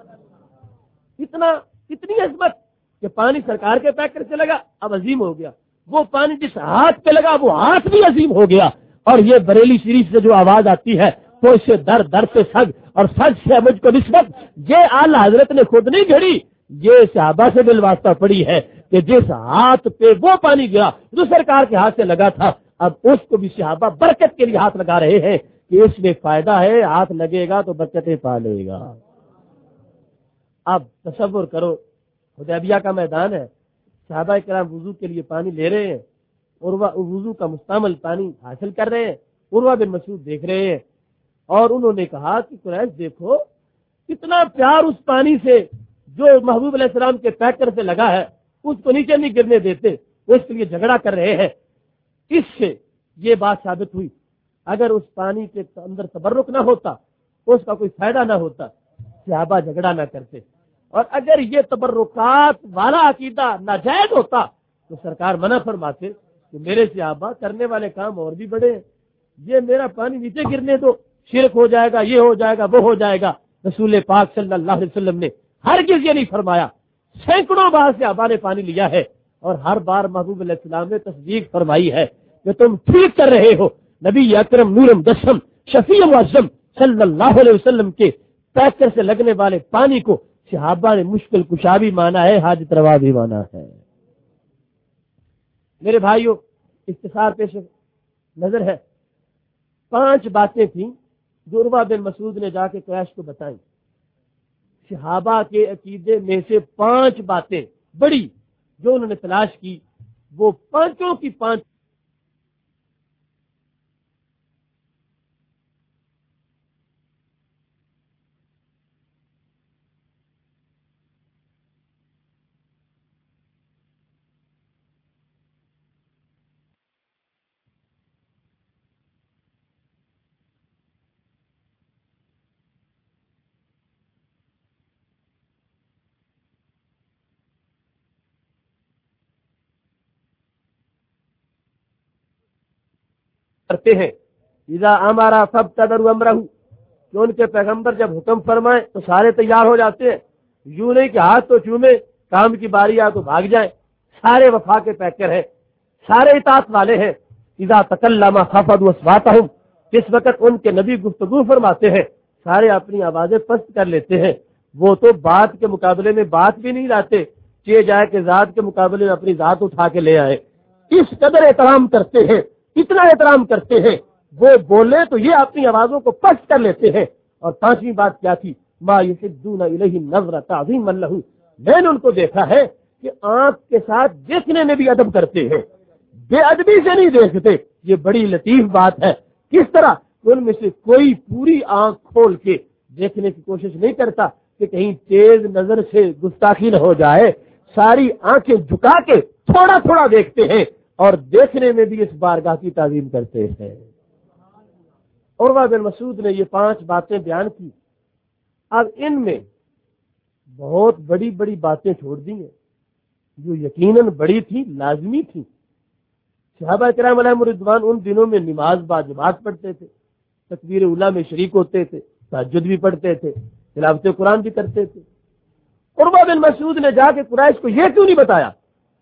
اتنی عظمت کہ پانی سرکار کے پیکر سے لگا اب عظیم ہو گیا، وہ پانی جس ہاتھ پہ لگا وہ ہاتھ بھی عظیم ہو گیا۔ اور یہ بریلی شریف سے جو آواز آتی ہے تو اس سے در در سے سگ، اور سگ سے مجھ کو نسبت یہ اعلی حضرت نے خود نہیں گھڑی، یہ صحابہ سے دل واسطہ پڑی ہے کہ جس ہاتھ پہ وہ پانی گرا جو سرکار کے ہاتھ سے لگا تھا، اب اس کو بھی صحابہ برکت کے لیے ہاتھ لگا رہے ہیں کہ اس میں فائدہ ہے، ہاتھ لگے گا تو برکتیں پا لے گا۔ اب تصور کرو حدیبیہ کا میدان ہے، صحابہ کرام وضو کے لیے پانی لے رہے ہیں، وضو کا مستعمل پانی حاصل کر رہے ہیں، عروہ بن مسعود دیکھ رہے ہیں، اور انہوں نے کہا کہ قریش دیکھو کتنا پیار اس پانی سے جو محبوب علیہ السلام کے پیکر سے لگا ہے، اس کو نیچے نہیں گرنے دیتے، اس کے لیے جھگڑا کر رہے ہیں۔ اس سے یہ بات ثابت ہوئی اگر اس پانی کے اندر تبرک نہ ہوتا، اس کا کوئی فائدہ نہ ہوتا، صحابہ جھگڑا نہ کرتے، اور اگر یہ تبرکات والا عقیدہ ناجائز ہوتا تو سرکار منع فرماتے کہ میرے صحابہ کرنے والے کام اور بھی بڑے ہیں، یہ میرا پانی نیچے گرنے دو، شرک ہو جائے گا، یہ ہو جائے گا، وہ ہو جائے گا۔ رسول پاک صلی اللہ علیہ وسلم نے ہرگز یہ نہیں فرمایا، سینکڑوں بار صحابہ نے پانی لیا ہے، اور ہر بار محبوب علیہ السلام نے تصدیق فرمائی ہے کہ تم ٹھیک کر رہے ہو۔ نبی اکرم نور مجسم شفیع معظم صلی اللہ علیہ وسلم کے پیکر سے لگنے والے پانی کو صحابہ نے مشکل کشا بھی مانا ہے، حاجت روا بھی مانا ہے۔ میرے بھائیوں، اختصار پیش نظر ہے، 5 باتیں تھیں جو عروہ بن مسعود نے جا کے قریش کو بتائیں۔ صحابہ کے عقیدے میں سے 5 باتیں بڑی جو انہوں نے تلاش کی، وہ پانچوں کی 5 کرتے ہیں اذا امر فابتدروا امرہ، کہ ان کے پیغمبر جب حکم فرمائیں تو سارے تیار ہو جاتے ہیں، یوں نہیں کہ ہاتھ تو چومے کام کی باری آ تو بھاگ جائیں، سارے وفا کے پیکر ہیں، سارے اطاعت والے ہیں۔ اذا تکلم خفضوا اصواتهم، جس وقت ان کے نبی گفتگو فرماتے ہیں سارے اپنی آوازیں پست کر لیتے ہیں، وہ تو بات کے مقابلے میں بات بھی نہیں لاتے، چاہے جائے کہ ذات کے مقابلے میں اپنی ذات اٹھا کے لے آئے، اس قدر احترام کرتے ہیں، اتنا احترام کرتے ہیں، وہ بولے تو یہ اپنی آوازوں کو پست کر لیتے ہیں۔ اور پانچویں بات کیا تھی؟ ما یحدون الیہ نظر تعظیما لہ، میں نے ان کو دیکھا ہے کہ آنکھ کے ساتھ دیکھنے میں بھی ادب کرتے ہیں، بے ادبی سے نہیں دیکھتے۔ یہ بڑی لطیف بات ہے، کس طرح ان میں سے کوئی پوری آنکھ کھول کے دیکھنے کی کوشش نہیں کرتا کہ کہیں تیز نظر سے گستاخی نہ ہو جائے، ساری آنکھیں جھکا کے تھوڑا تھوڑا دیکھتے ہیں اور دیکھنے میں بھی اس بارگاہ کی تعظیم کرتے ہیں۔ عروہ بن مسعود نے یہ 5 باتیں بیان کی، اب ان میں بہت بڑی بڑی باتیں چھوڑ دی ہیں جو یقیناً بڑی تھی، لازمی تھی۔ صحابہ کرام علیہم رضوان ان دنوں میں نماز باجماعت پڑھتے تھے، تکبیر اولیٰ میں شریک ہوتے تھے، تہجد بھی پڑھتے تھے، تلاوت قرآن بھی کرتے تھے۔ عروہ بن مسعود نے جا کے قریش کو یہ کیوں نہیں بتایا؟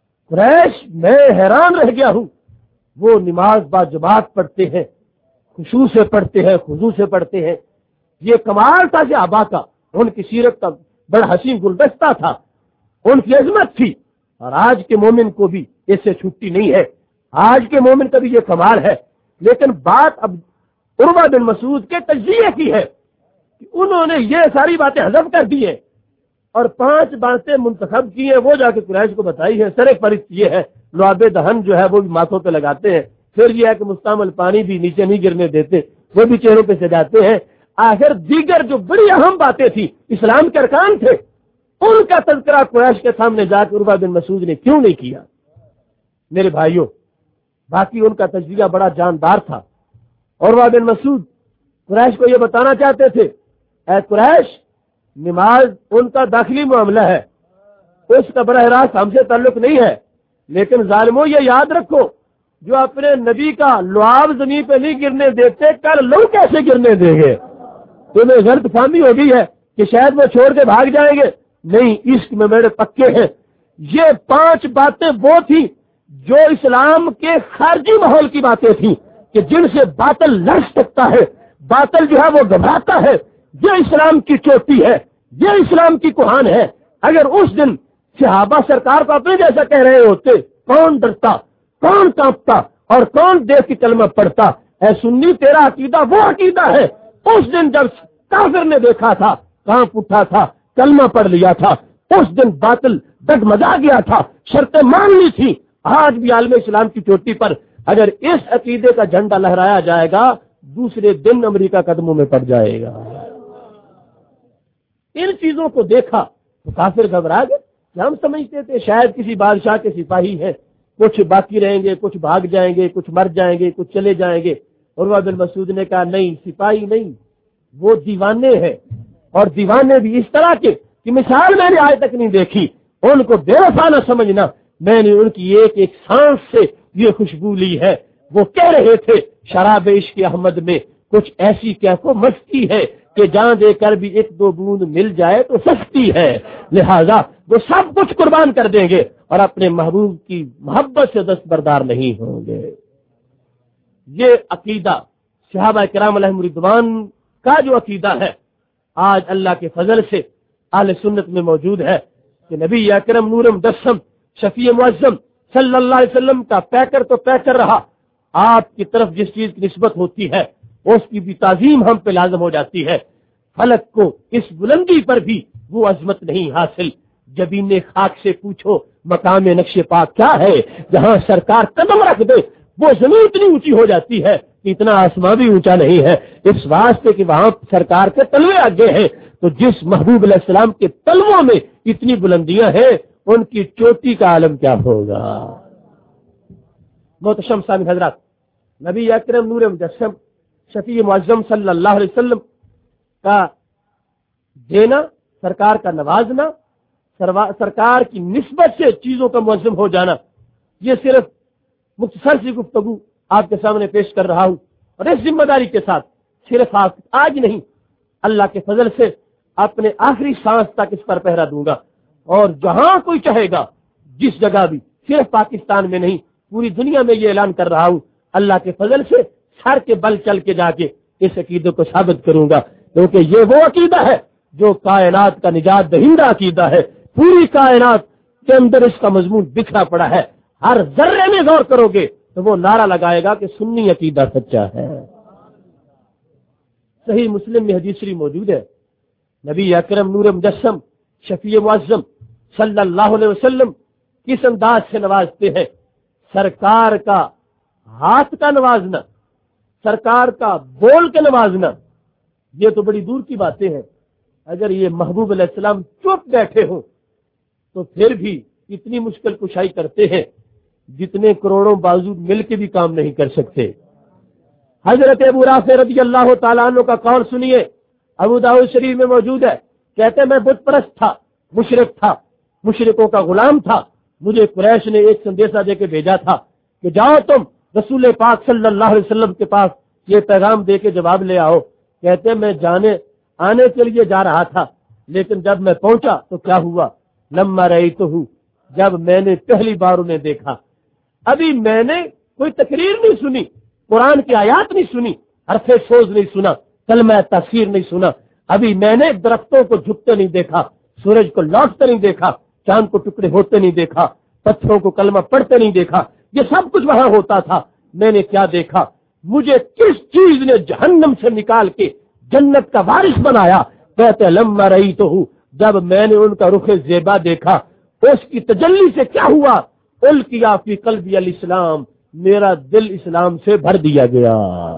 قریش میں حیران رہ گیا ہوں، وہ نماز باجماعت پڑھتے ہیں، خشوع سے پڑھتے ہیں، خضوع سے پڑھتے ہیں، یہ کمال تھا صحابہ کا، ان کی سیرت کا بڑا حسین گلدستہ تھا، ان کی عظمت تھی، اور آج کے مومن کو بھی اس سے چھٹی نہیں ہے، آج کے مومن کا بھی یہ کمال ہے۔ لیکن بات اب عروہ بن مسعود کے تجزیے کی ہے کہ انہوں نے یہ ساری باتیں حذف کر دی ہیں اور 5 باتیں منتخب کی ہیں، وہ جا کے قریش کو بتائی ہے۔ سر فرض یہ ہے، لعاب دہن جو ہے وہ بھی ماتھوں پہ لگاتے ہیں، پھر یہ ہے کہ مستعمل پانی بھی نیچے نہیں گرنے دیتے، وہ بھی چہروں پہ سجاتے ہیں۔ آخر دیگر جو بڑی اہم باتیں تھیں، اسلام کے ارکان تھے، ان کا تذکرہ قریش کے سامنے جا کے عروہ بن مسعود نے کیوں نہیں کیا؟ میرے بھائیوں، باقی ان کا تجزیہ بڑا جاندار تھا۔ عروہ بن مسعود قریش کو یہ بتانا چاہتے تھے، اے قریش، نماز ان کا داخلی معاملہ ہے، اس کا براہ راست ہم سے تعلق نہیں ہے، لیکن ظالموں یہ یاد رکھو، جو اپنے نبی کا لعاب زمین پہ نہیں گرنے دیتے، کل لوگ کیسے گرنے دیں گے؟ تمہیں غلط فہمی ہو گئی ہے کہ شاید وہ چھوڑ کے بھاگ جائیں گے، نہیں، عشق میں میرے پکے ہیں۔ یہ 5 باتیں وہ تھی جو اسلام کے خارجی ماحول کی باتیں تھیں کہ جن سے باطل لڑ سکتا ہے، باطل جو ہے وہ گھبراتا ہے، یہ اسلام کی چوٹی ہے، یہ اسلام کی کوہان ہے۔ اگر اس دن صحابہ سرکار کو اپنے جیسا کہہ رہے ہوتے، کون ڈرتا، کون کانپتا اور کون دیکھ کے کلمہ پڑھتا؟ اے سنی، تیرا عقیدہ وہ عقیدہ ہے، اس دن جب کافر نے دیکھا تھا، کانپ اٹھا تھا، کلمہ پڑھ لیا تھا، اس دن باطل ڈگمگا گیا تھا، شرطیں مان لی تھی۔ آج بھی عالم اسلام کی چوٹی پر اگر اس عقیدے کا جھنڈا لہرایا جائے گا، دوسرے دن امریکہ قدموں میں پڑ جائے گا۔ ان چیزوں کو دیکھا تو کافر گھبرا گئے کہ ہم سمجھتے تھے شاید کسی بادشاہ کے سپاہی ہیں، کچھ باقی رہیں گے، کچھ بھاگ جائیں گے، کچھ مر جائیں گے، کچھ چلے جائیں گے۔ عروہ بن مسعود نے کہا نہیں، سپاہی نہیں، وہ دیوانے ہیں، اور دیوانے بھی اس طرح کے کہ مثال میں نے آج تک نہیں دیکھی۔ ان کو بے وفا نہ سمجھنا، میں نے ان کی ایک ایک سانس سے یہ خوشبو لی ہے۔ وہ کہہ رہے تھے شراب عشق احمد میں کچھ ایسی کیفو مستی ہے کہ جان دے کر بھی 1-2 بوند مل جائے تو سستی ہے، لہذا وہ سب کچھ قربان کر دیں گے اور اپنے محبوب کی محبت سے دستبردار نہیں ہوں گے۔ یہ عقیدہ صحابہ کرام علیہم رضوان کا جو عقیدہ ہے، آج اللہ کے فضل سے اہل سنت میں موجود ہے کہ نبی اکرم نور مجسم شفیع معظم صلی اللہ علیہ وسلم کا پیکر تو پیکر رہا، آپ کی طرف جس چیز کی نسبت ہوتی ہے اس کی بھی تعظیم ہم پہ لازم ہو جاتی ہے۔ فلک کو اس بلندی پر بھی وہ عظمت نہیں حاصل۔ جبین خاک سے پوچھو مقام نقش پاک کیا ہے، جہاں سرکار قدم رکھ دے وہ زمین اتنی اونچی ہو جاتی ہے کہ اتنا آسمان بھی اونچا نہیں ہے، اس واسطے کہ وہاں سرکار کے تلوے آگے ہیں۔ تو جس محبوب علیہ السلام کے تلووں میں اتنی بلندیاں ہیں، ان کی چوٹی کا عالم کیا ہوگا؟ محتشم سامعین حضرات، نبی اکرم نور مجسم شفیع معظم صلی اللہ علیہ وسلم کا دینا، سرکار کا نوازنا، سرکار کی نسبت سے چیزوں کا معظم ہو جانا، یہ صرف مختصر سی گفتگو آپ کے سامنے پیش کر رہا ہوں، اور اس ذمہ داری کے ساتھ صرف آج نہیں، اللہ کے فضل سے اپنے آخری سانس تک اس پر پہرا دوں گا، اور جہاں کوئی چاہے گا، جس جگہ بھی، صرف پاکستان میں نہیں پوری دنیا میں یہ اعلان کر رہا ہوں، اللہ کے فضل سے سر کے بل چل کے جا کے اس عقیدے کو ثابت کروں گا، کیونکہ یہ وہ عقیدہ ہے جو کائنات کا نجات دہندہ عقیدہ ہے۔ پوری کائنات کے اندر اس کا مضمون بکھرا پڑا ہے، ہر ذرے میں غور کرو گے تو وہ نعرہ لگائے گا کہ سنی عقیدہ سچا ہے۔ صحیح مسلم میں حدیث شریف موجود ہے، نبی اکرم نور مجسم شفیع معظم صلی اللہ علیہ وسلم کس انداز سے نوازتے ہیں؟ سرکار کا ہاتھ کا نوازنا، سرکار کا بول کے نوازنا، یہ تو بڑی دور کی باتیں ہیں۔ اگر یہ محبوب علیہ السلام چپ بیٹھے ہوں تو پھر بھی اتنی مشکل کشائی کرتے ہیں جتنے کروڑوں بازو مل کے بھی کام نہیں کر سکتے۔ حضرت ابو رافع رضی اللہ تعالیٰ عنہ کا قول سنیے، ابو داؤد شریف میں موجود ہے، کہتے ہیں میں بت پرست تھا، مشرک تھا، مشرکوں کا غلام تھا، مجھے قریش نے ایک سندیشہ دے کے بھیجا تھا کہ جاؤ تم رسول پاک صلی اللہ علیہ وسلم کے پاس یہ پیغام دے کے جواب لے آؤ۔ کہتے ہیں میں آنے کے لیے جا رہا تھا، لیکن جب میں پہنچا تو کیا ہوا؟ لما رأیتہ، جب میں نے پہلی بار انہیں دیکھا، ابھی میں نے کوئی تقریر نہیں سنی، قرآن کی آیات نہیں سنی، حرف سوز نہیں سنا، کلمہ تفسیر نہیں سنا، ابھی میں نے درختوں کو جھکتے نہیں دیکھا، سورج کو لوٹتے نہیں دیکھا، چاند کو ٹکڑے ہوتے نہیں دیکھا، پتھروں کو کلمہ پڑھتے نہیں دیکھا، یہ سب کچھ وہاں ہوتا تھا۔ میں نے کیا دیکھا؟ مجھے کس چیز نے جہنم سے نکال کے جنت کا وارث بنایا؟ کہتے لما رأیتہ، جب میں نے ان کا رخ زیبا دیکھا، اس کی تجلی سے کیا ہوا؟ القیا فی قلبی الاسلام، میرا دل اسلام سے بھر دیا گیا۔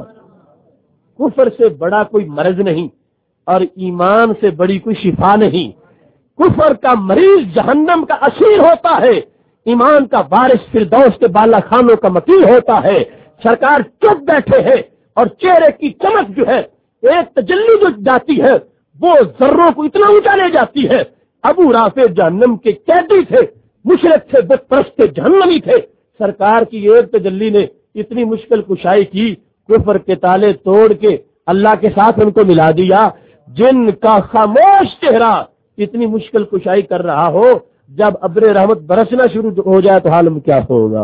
کفر سے بڑا کوئی مرض نہیں اور ایمان سے بڑی کوئی شفا نہیں۔ کفر کا مریض جہنم کا اسیر ہوتا ہے، ایمان کا وارث فردوس کے بالا خانوں کا مکین ہوتا ہے۔ سرکار چپ بیٹھے ہیں اور چہرے کی چمک جو ہے، ایک تجلی جو جاتی ہے وہ ذروں کو اتنا اونچا لے جاتی ہے۔ ابو رافع جہنم کے قیدی تھے، مشرک تھے، بت پرست تھے، جہنمی تھے، سرکار کی ایک تجلی نے اتنی مشکل کشائی کی، کفر کے تالے توڑ کے اللہ کے ساتھ ان کو ملا دیا۔ جن کا خاموش چہرہ اتنی مشکل کشائی کر رہا ہو، جب ابر رحمت برسنا شروع ہو جائے تو حال میں کیا ہوگا؟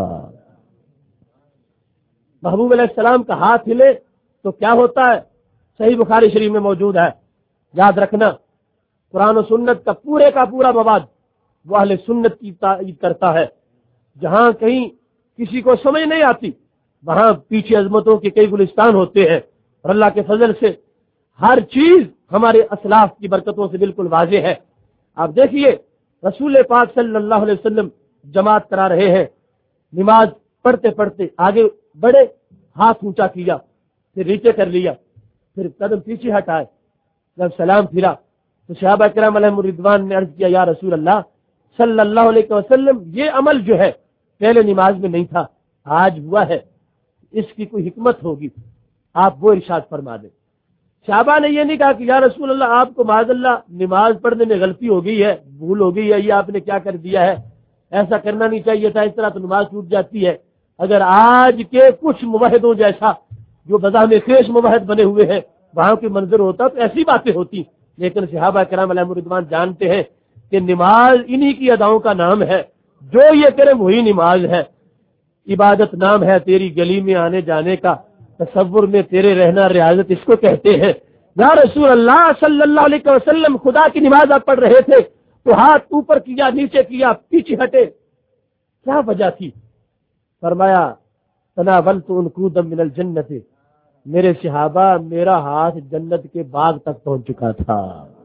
محبوب علیہ السلام کا ہاتھ ہلے تو کیا ہوتا ہے؟ صحیح بخاری شریف میں موجود ہے، یاد رکھنا، قرآن و سنت کا پورا مواد وہ اہل سنت کی تائید کرتا ہے۔ جہاں کہیں کسی کو سمجھ نہیں آتی وہاں پیچھے عظمتوں کے کئی گلستان ہوتے ہیں، اور اللہ کے فضل سے ہر چیز ہمارے اسلاف کی برکتوں سے بالکل واضح ہے۔ آپ دیکھیے رسول پاک صلی اللہ علیہ وسلم جماعت کرا رہے ہیں، نماز پڑھتے پڑھتے آگے بڑے، ہاتھ اونچا کیا، پھر نیچے کر لیا، پھر قدم پیچھے ہٹائے، جب سلام پھرا تو صحابہ کرام علیہم الرضوان نے عرض کیا یا رسول اللہ صلی اللہ علیہ وسلم، یہ عمل جو ہے پہلے نماز میں نہیں تھا، آج ہوا ہے، اس کی کوئی حکمت ہوگی، آپ وہ ارشاد فرما دیں۔ صحابہ نے یہ نہیں کہا کہ یا رسول اللہ آپ کو معاذ اللہ نماز پڑھنے میں غلطی ہو گئی ہے، بھول ہو گئی ہے، یہ آپ نے کیا کر دیا ہے، ایسا کرنا نہیں چاہیے تھا، اس طرح تو نماز ٹوٹ جاتی ہے۔ اگر آج کے کچھ موحدوں جیسا جو بذام خیش موحد بنے ہوئے ہیں وہاں کی منظر ہوتا تو ایسی باتیں ہوتی، لیکن صحابہ کرام علیہم الرضوان جانتے ہیں کہ نماز انہی کی اداؤں کا نام ہے، جو یہ کرے وہی نماز ہے۔ عبادت نام ہے تیری گلی میں آنے جانے کا، تصور میں تیرے رہنا ریاضت اس کو کہتے ہیں۔ یا رسول اللہ صلی اللہ علیہ وسلم خدا کی نماز آپ پڑھ رہے تھے تو ہاتھ اوپر کیا، نیچے کیا، پیچھے ہٹے، کیا وجہ تھی؟ فرمایا تناولت انقودا من الجنت، میرے صحابہ میرا ہاتھ جنت کے باغ تک پہنچ چکا تھا۔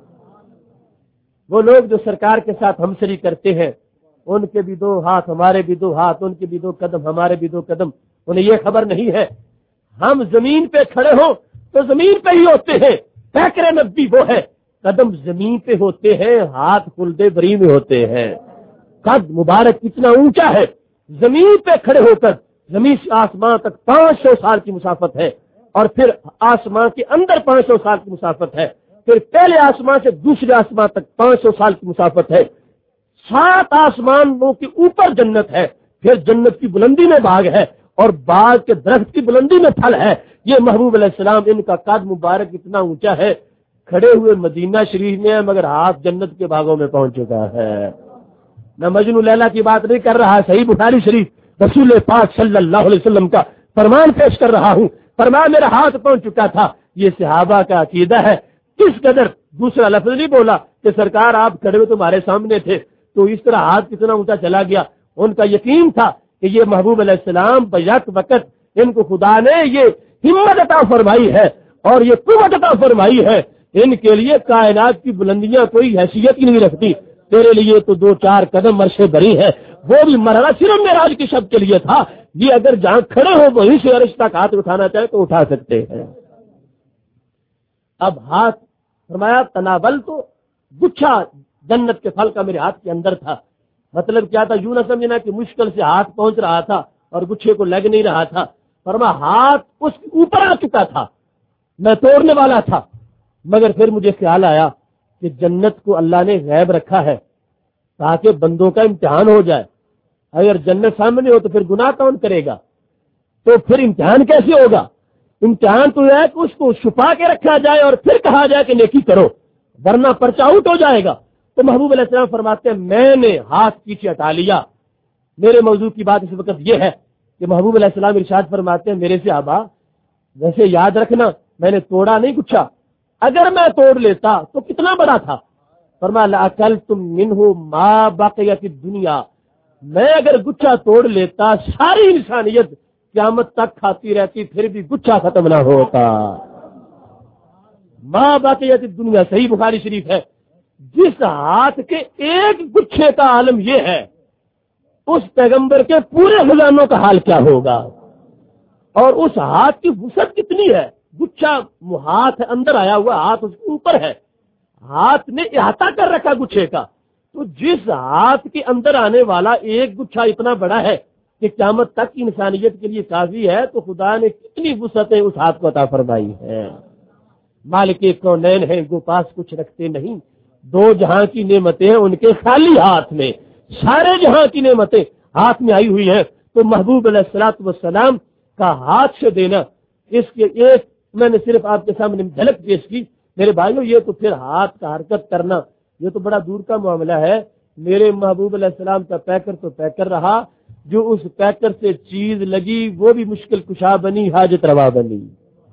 وہ لوگ جو سرکار کے ساتھ ہمسری کرتے ہیں، ان کے بھی دو ہاتھ، ہمارے بھی دو ہاتھ، ان کے بھی دو قدم، ہمارے بھی دو قدم، انہیں یہ خبر نہیں ہے ہم زمین پہ کھڑے ہوں تو زمین پہ ہی ہوتے ہیں، پیکر نبی وہ ہے، قدم زمین پہ ہوتے ہیں، ہاتھ خلد بری میں ہوتے ہیں۔ قد مبارک اتنا اونچا ہے، زمین پہ کھڑے ہو کر زمین سے آسمان تک 500 سال کی مسافت ہے، اور پھر آسمان کے اندر 500 سال کی مسافت ہے، پھر پہلے آسمان سے دوسرے آسمان تک 500 سال کی مسافت ہے، 7 آسمانوں کے اوپر جنت ہے، پھر جنت کی بلندی میں باغ ہے، اور باغ کے درخت کی بلندی میں پھل ہے. یہ محبوب علیہ السلام، ان کا قد مبارک اتنا اونچا ہے، کھڑے ہوئے مدینہ شریف میں ہے مگر ہاتھ جنت کے باغوں میں پہنچ چکا ہے. میں مجنو لیلا کی بات نہیں کر رہا، صحیح بخاری شریف رسول پاک صلی اللہ علیہ وسلم کا فرمان پیش کر رہا ہوں. فرمان میرا ہاتھ پہنچ چکا تھا. یہ صحابہ کا عقیدہ ہے. کس قدر دوسرا لفظ نہیں بولا کہ سرکار آپ کھڑے ہوئے تمہارے سامنے تھے تو اس طرح ہاتھ کتنا اونچا چلا گیا. ان کا یقین تھا کہ یہ محبوب علیہ السلام بیک وقت ان کو خدا نے یہ ہمت عطا فرمائی ہے اور یہ قوت عطا فرمائی ہے. ان کے لیے کائنات کی بلندیاں کوئی حیثیت ہی نہیں رکھتی. تیرے لیے تو 2-4 قدم عرش بری ہے، وہ بھی مرحلہ صرف معراج کی شب کے لیے تھا. یہ اگر جہاں کھڑے ہو وہیں سے عرش تک ہاتھ اٹھانا چاہے تو اٹھا سکتے ہیں. اب ہاتھ فرمایا تناول تو گچھا جنت کے پھل کا میرے ہاتھ کے اندر تھا. مطلب کیا تھا؟ یوں نہ سمجھنا کہ مشکل سے ہاتھ پہنچ رہا تھا اور گچھے کو لگ نہیں رہا تھا. فرمایا ہاتھ اس کے اوپر آ چکا تھا، میں توڑنے والا تھا، مگر پھر مجھے خیال آیا کہ جنت کو اللہ نے غیب رکھا ہے تاکہ بندوں کا امتحان ہو جائے. اگر جنت سامنے ہو تو پھر گناہ کون کرے گا؟ تو پھر امتحان کیسے ہوگا؟ امتحان تو یہ ہے کہ اس کو چھپا کے رکھا جائے اور پھر کہا جائے کہ نیکی کرو، ورنہ پرچہ آؤٹ ہو جائے گا. تو محبوب علیہ السلام فرماتے ہیں میں نے ہاتھ پیچھے ہٹا لیا. میرے موضوع کی بات اس وقت یہ ہے کہ محبوب علیہ السلام ارشاد فرماتے ہیں میرے صحابہ ویسے یاد رکھنا میں نے توڑا نہیں گچھا، اگر میں توڑ لیتا تو کتنا بڑا تھا. فرمایا لأکلتم منہ ما بقیت الدنیا، میں اگر گچھا توڑ لیتا ساری انسانیت قیامت تک کھاتی رہتی پھر بھی گچھا ختم نہ ہوتا. ما بقیت الدنیا صحیح بخاری شریف ہے. جس ہاتھ کے ایک گچھے کا عالم یہ ہے اس پیغمبر کے پورے خزانوں کا حال کیا ہوگا. اور اس ہاتھ کی وسعت کتنی ہے. گچھا ہاتھ اندر آیا ہوا، ہاتھ اس کے اوپر ہے، ہاتھ نے احاطہ کر رکھا گچھے کا. تو جس ہاتھ کے اندر آنے والا ایک گچھا اتنا بڑا ہے کہ قیامت تک کی انسانیت کے لیے کافی ہے، تو خدا نے کتنی وسعتیں اس ہاتھ کو عطا فرمائی ہے. مالک کونین ہیں وہ پاس کچھ رکھتے نہیں، 2 جہاں کی نعمتیں ہیں ان کے خالی ہاتھ میں، سارے جہاں کی نعمتیں ہاتھ میں آئی ہوئی ہیں. تو محبوب علیہ الصلوۃ والسلام کا ہاتھ سے دینا، اس کے ایک میں نے صرف آپ کے سامنے جھلک پیش کی. میرے بھائیوں یہ تو پھر ہاتھ کا حرکت کرنا یہ تو بڑا دور کا معاملہ ہے. میرے محبوب علیہ السلام کا پیکر تو پیکر رہا، جو اس پیکر سے چیز لگی وہ بھی مشکل کشا بنی، حاجت روا بنی.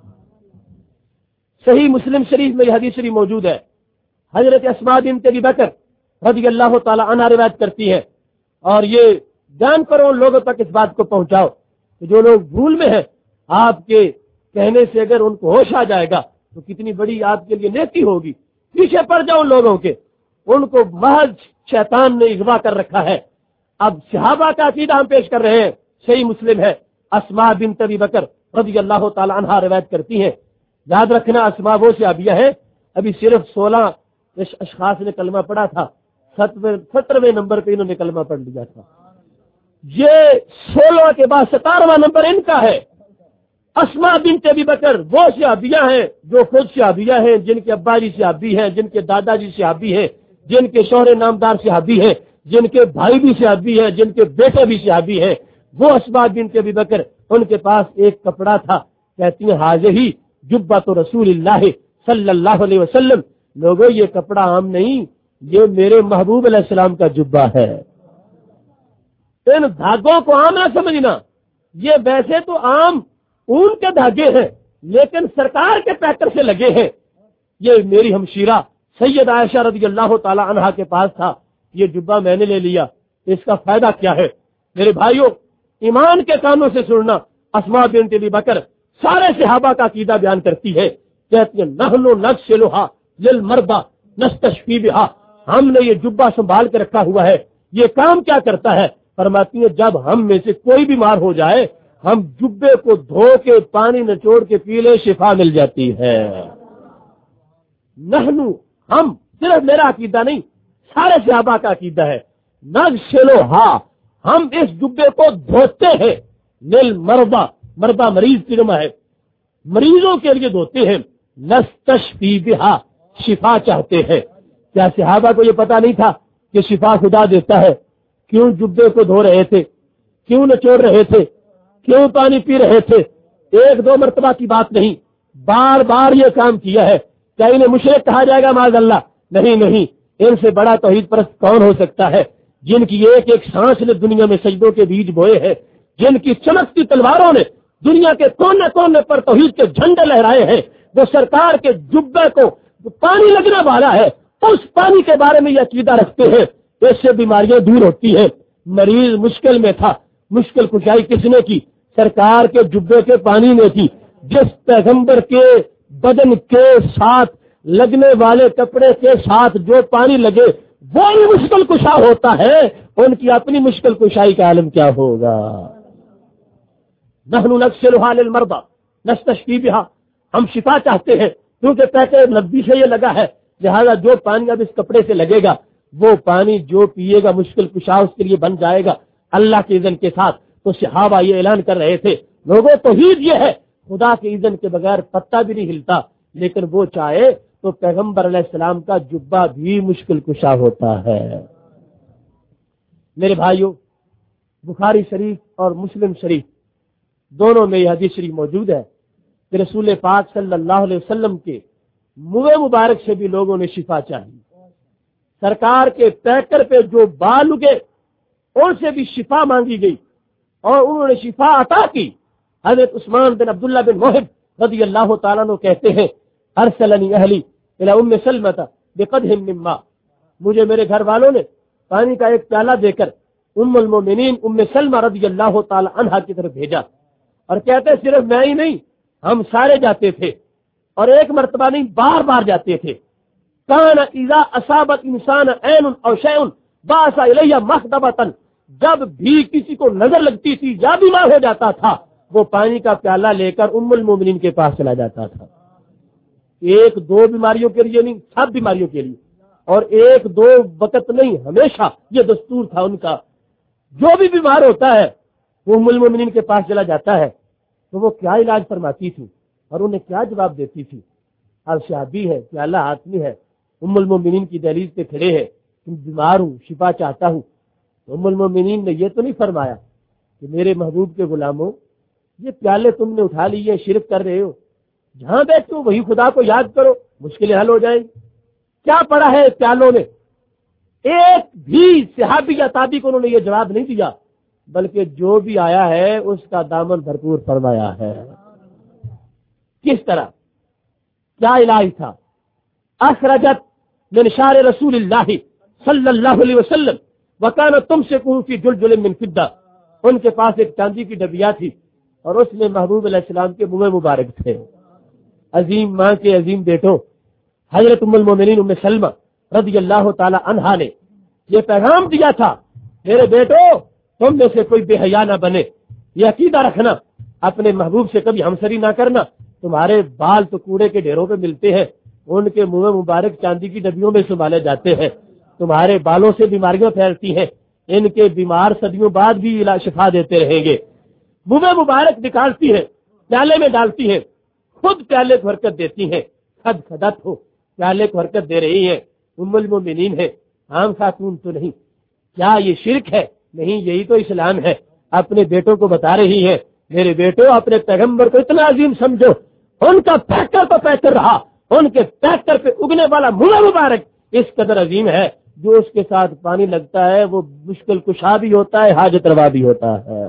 صحیح مسلم شریف میں یہ حدیث شریف موجود ہے. حضرت اسماء بنت ابی بکر رضی اللہ تعالی عنہا روایت کرتی ہے، اور یہ جان کرو لوگوں تک اس بات کو پہنچاؤ کہ جو لوگ بھول میں ہیں آپ کے کہنے سے اگر ان کو ہوش آ جائے گا تو کتنی بڑی آپ کے لیے نیکی ہوگی. پیچھے پڑ جاؤ لوگوں کے، ان کو محض شیطان نے اغوا کر رکھا ہے. اب صحابہ کا عقیدہ ہم پیش کر رہے ہیں. صحیح مسلم ہے، اسماء بنت ابی بکر رضی اللہ تعالی عنہا روایت کرتی ہیں. یاد رکھنا اسماء وہ صحابیہ ہیں، ابھی صرف 16 اشخاص نے کلمہ پڑھا تھا، 17ویں نمبر پہ انہوں نے کلمہ پڑھ لیا تھا. یہ 16 کے بعد 17واں نمبر ان کا ہے. اسماء بنت ابی بکر وہ صحابیہ ہیں جو خود صحابیہ ہیں، جن کے ابا جی صحابی ہیں، جن کے دادا جی صحابی ہیں، جن کے شوہر نامدار صحابی ہیں، جن کے بھائی بھی صحابی ہیں، جن کے بیٹے بھی صحابی ہیں. وہ اسماء بنت ابی بکر، ان کے پاس ایک کپڑا تھا، کہتی ہیں حاضی جبۃ رسول اللہ صلی اللہ علیہ وسلم. لوگوں یہ کپڑا عام نہیں، یہ میرے محبوب علیہ السلام کا جبہ ہے. ان دھاگوں کو عام نہ سمجھنا، یہ ویسے تو عام اون کے دھاگے ہیں لیکن سرکار کے پیکر سے لگے ہیں. یہ میری ہمشیرہ سید عائشہ رضی اللہ تعالی عنہا کے پاس تھا، یہ جبہ میں نے لے لیا. اس کا فائدہ کیا ہے میرے بھائیوں؟ ایمان کے کانوں سے سننا. اسماء بنت ابی بکر سارے صحابہ کا عقیدہ بیان کرتی ہے، کہتی ہیں نحن نغسلھا للمرضى نستشفی بھا، ہم نے یہ جبہ سنبھال کے رکھا ہوا ہے. یہ کام کیا کرتا ہے؟ فرماتی ہیں جب ہم میں سے کوئی بیمار ہو جائے ہم جبے کو دھو کے پانی نچوڑ کے پی لے، شفا مل جاتی ہے. نحنو ہم، صرف میرا عقیدہ نہیں سارے صحابہ کا عقیدہ ہے. نغسلھا ہم اس جبے کو دھوتے ہیں، للمرضى مرضى مریض کی جمع ہے، مریضوں کے لیے دھوتے ہیں. نستشفی بھا شفا چاہتے ہیں. کیا صحابہ کو یہ پتا نہیں تھا کہ شفا خدا دیتا ہے؟ کیوں جبے کو دھو رہے تھے؟ کیوں نچوڑ رہے تھے؟ کیوں پانی پی رہے تھے؟ ایک دو مرتبہ کی بات نہیں، بار بار یہ کام کیا ہے۔ کیا انہیں مشرک کہا جائے گا؟ معاذ اللہ، نہیں نہیں، ان سے بڑا توحید پرست کون ہو سکتا ہے؟ جن کی ایک ایک سانس نے دنیا میں سجدوں کے بیج بوئے ہیں، جن کی چمکتی تلواروں نے دنیا کے کونے کونے پر توحید کے جھنڈے لہرائے ہیں، وہ سرکار کے جبے کو پانی لگنے والا ہے، اس پانی کے بارے میں یہ عقیدہ رکھتے ہیں، اس سے بیماریاں دور ہوتی ہیں۔ مریض مشکل میں تھا، مشکل کشائی کس نے کی؟ سرکار کے جبے کے پانی نے کی۔ جس پیغمبر کے بدن کے ساتھ لگنے والے کپڑے کے ساتھ جو پانی لگے وہ بھی مشکل کشا ہوتا ہے، ان کی اپنی مشکل کشائی کا عالم کیا ہوگا؟ نحن نغسلها للمرضى نستشفي بها، ہم شفا چاہتے ہیں کیونکہ پیسے نبی سے یہ لگا ہے، لہذا جو پانی اب اس کپڑے سے لگے گا وہ پانی جو پیے گا مشکل کشا اس کے لیے بن جائے گا اللہ کے اذن کے ساتھ۔ تو صحابہ یہ اعلان کر رہے تھے، لوگوں توحید یہ ہے، خدا کے اذن کے بغیر پتا بھی نہیں ہلتا، لیکن وہ چاہے تو پیغمبر علیہ السلام کا جبہ بھی مشکل کشا ہوتا ہے۔ میرے بھائیوں، بخاری شریف اور مسلم شریف دونوں میں یہ حدیث شریف موجود ہے کہ رسول پاک صلی اللہ علیہ وسلم کے منہ مبارک سے بھی لوگوں نے شفا چاہی، سرکار کے پیکر پہ جو بال اگے ان سے بھی شفا مانگی گئی اور انہوں نے شفا عطا کی۔ حضرت عثمان بن عبداللہ بن محب رضی اللہ تعالیٰ عنہ کہتے ہیں، ارسلنی اہلی الی ام سلمۃ بقدح من ماء، مجھے میرے گھر والوں نے پانی کا ایک پیالہ دے کر ام المومنین ام سلمہ رضی اللہ تعالی عنہا کی طرف بھیجا، اور کہتے صرف میں ہی نہیں ہم سارے جاتے تھے، اور ایک مرتبہ نہیں بار بار جاتے تھے۔ کان اذا اصابت انسان عین او شیء باعث الیہ مخدبۃ، جب بھی کسی کو نظر لگتی تھی یا بیمار ہو جاتا تھا وہ پانی کا پیالہ لے کر ام المومنین کے پاس چلا جاتا تھا۔ ایک دو بیماریوں کے لیے نہیں، سب بیماریوں کے لیے، اور ایک دو وقت نہیں، ہمیشہ یہ دستور تھا ان کا۔ جو بھی بیمار ہوتا ہے وہ ام المومنین کے پاس چلا جاتا ہے، تو وہ کیا علاج فرماتی تھی اور انہیں کیا جواب دیتی تھی؟ اب شادی ہے، پیالہ ہاتھ میں ہے، ام المومنین کی دہلیز پہ کھڑے ہیں، تم بیمار ہوں، شفا چاہتا ہوں۔ تو ام المومنین نے یہ تو نہیں فرمایا کہ میرے محبوب کے غلاموں یہ پیالے تم نے اٹھا لیے، شرک کر رہے ہو، جہاں بیٹھو وہی خدا کو یاد کرو، مشکلیں حل ہو جائیں۔ کیا پڑا ہے پیالوں نے؟ ایک بھی صحابی یا تابعی کو انہوں نے یہ جواب نہیں دیا، بلکہ جو بھی آیا ہے اس کا دامن بھرپور فرمایا ہے۔ کس طرح؟ کیا علاج تھا؟ اخرجت من شعر رسول اللہ صلی اللہ علیہ وسلم وکانت تمسکہ فی جلجل من فضہ، ان کے پاس ایک چاندی کی ڈبیا تھی اور اس میں محبوب علیہ السلام کے منہ مبارک تھے۔ عظیم ماں کے عظیم بیٹوں، حضرت ام المومنین ام سلمہ رضی اللہ تعالی عنہا نے یہ پیغام دیا تھا، میرے بیٹو تم میں سے کوئی بے حیا نہ بنے، یہ عقیدہ رکھنا، اپنے محبوب سے کبھی ہمسری نہ کرنا، تمہارے بال تو کوڑے کے ڈھیروں پہ ملتے ہیں، ان کے منہ مبارک چاندی کی ڈبیوں میں سنبھالے جاتے ہیں، تمہارے بالوں سے بیماریاں پھیلتی ہیں، ان کے بیمار صدیوں بعد بھی شفا دیتے رہیں گے۔ منہ مبارک نکالتی ہے، پیالے میں ڈالتی ہے، خود پیالے کو حرکت دیتی ہیں، خد خدت ہو پیالے کو حرکت دے رہی ہے، ام المومنین ہے، عام خاتون تو نہیں۔ کیا یہ شرک ہے؟ نہیں، یہی تو اسلام ہے۔ اپنے بیٹوں کو بتا رہی ہے، میرے بیٹوں اپنے پیغمبر کو اتنا عظیم سمجھو، ان کا پیکر تو پیکر رہا، ان کے پیکر پہ اگنے والا منہ مبارک اس قدر عظیم ہے، جو اس کے ساتھ پانی لگتا ہے وہ مشکل کشا بھی ہوتا ہے، حاجت روا بھی ہوتا ہے۔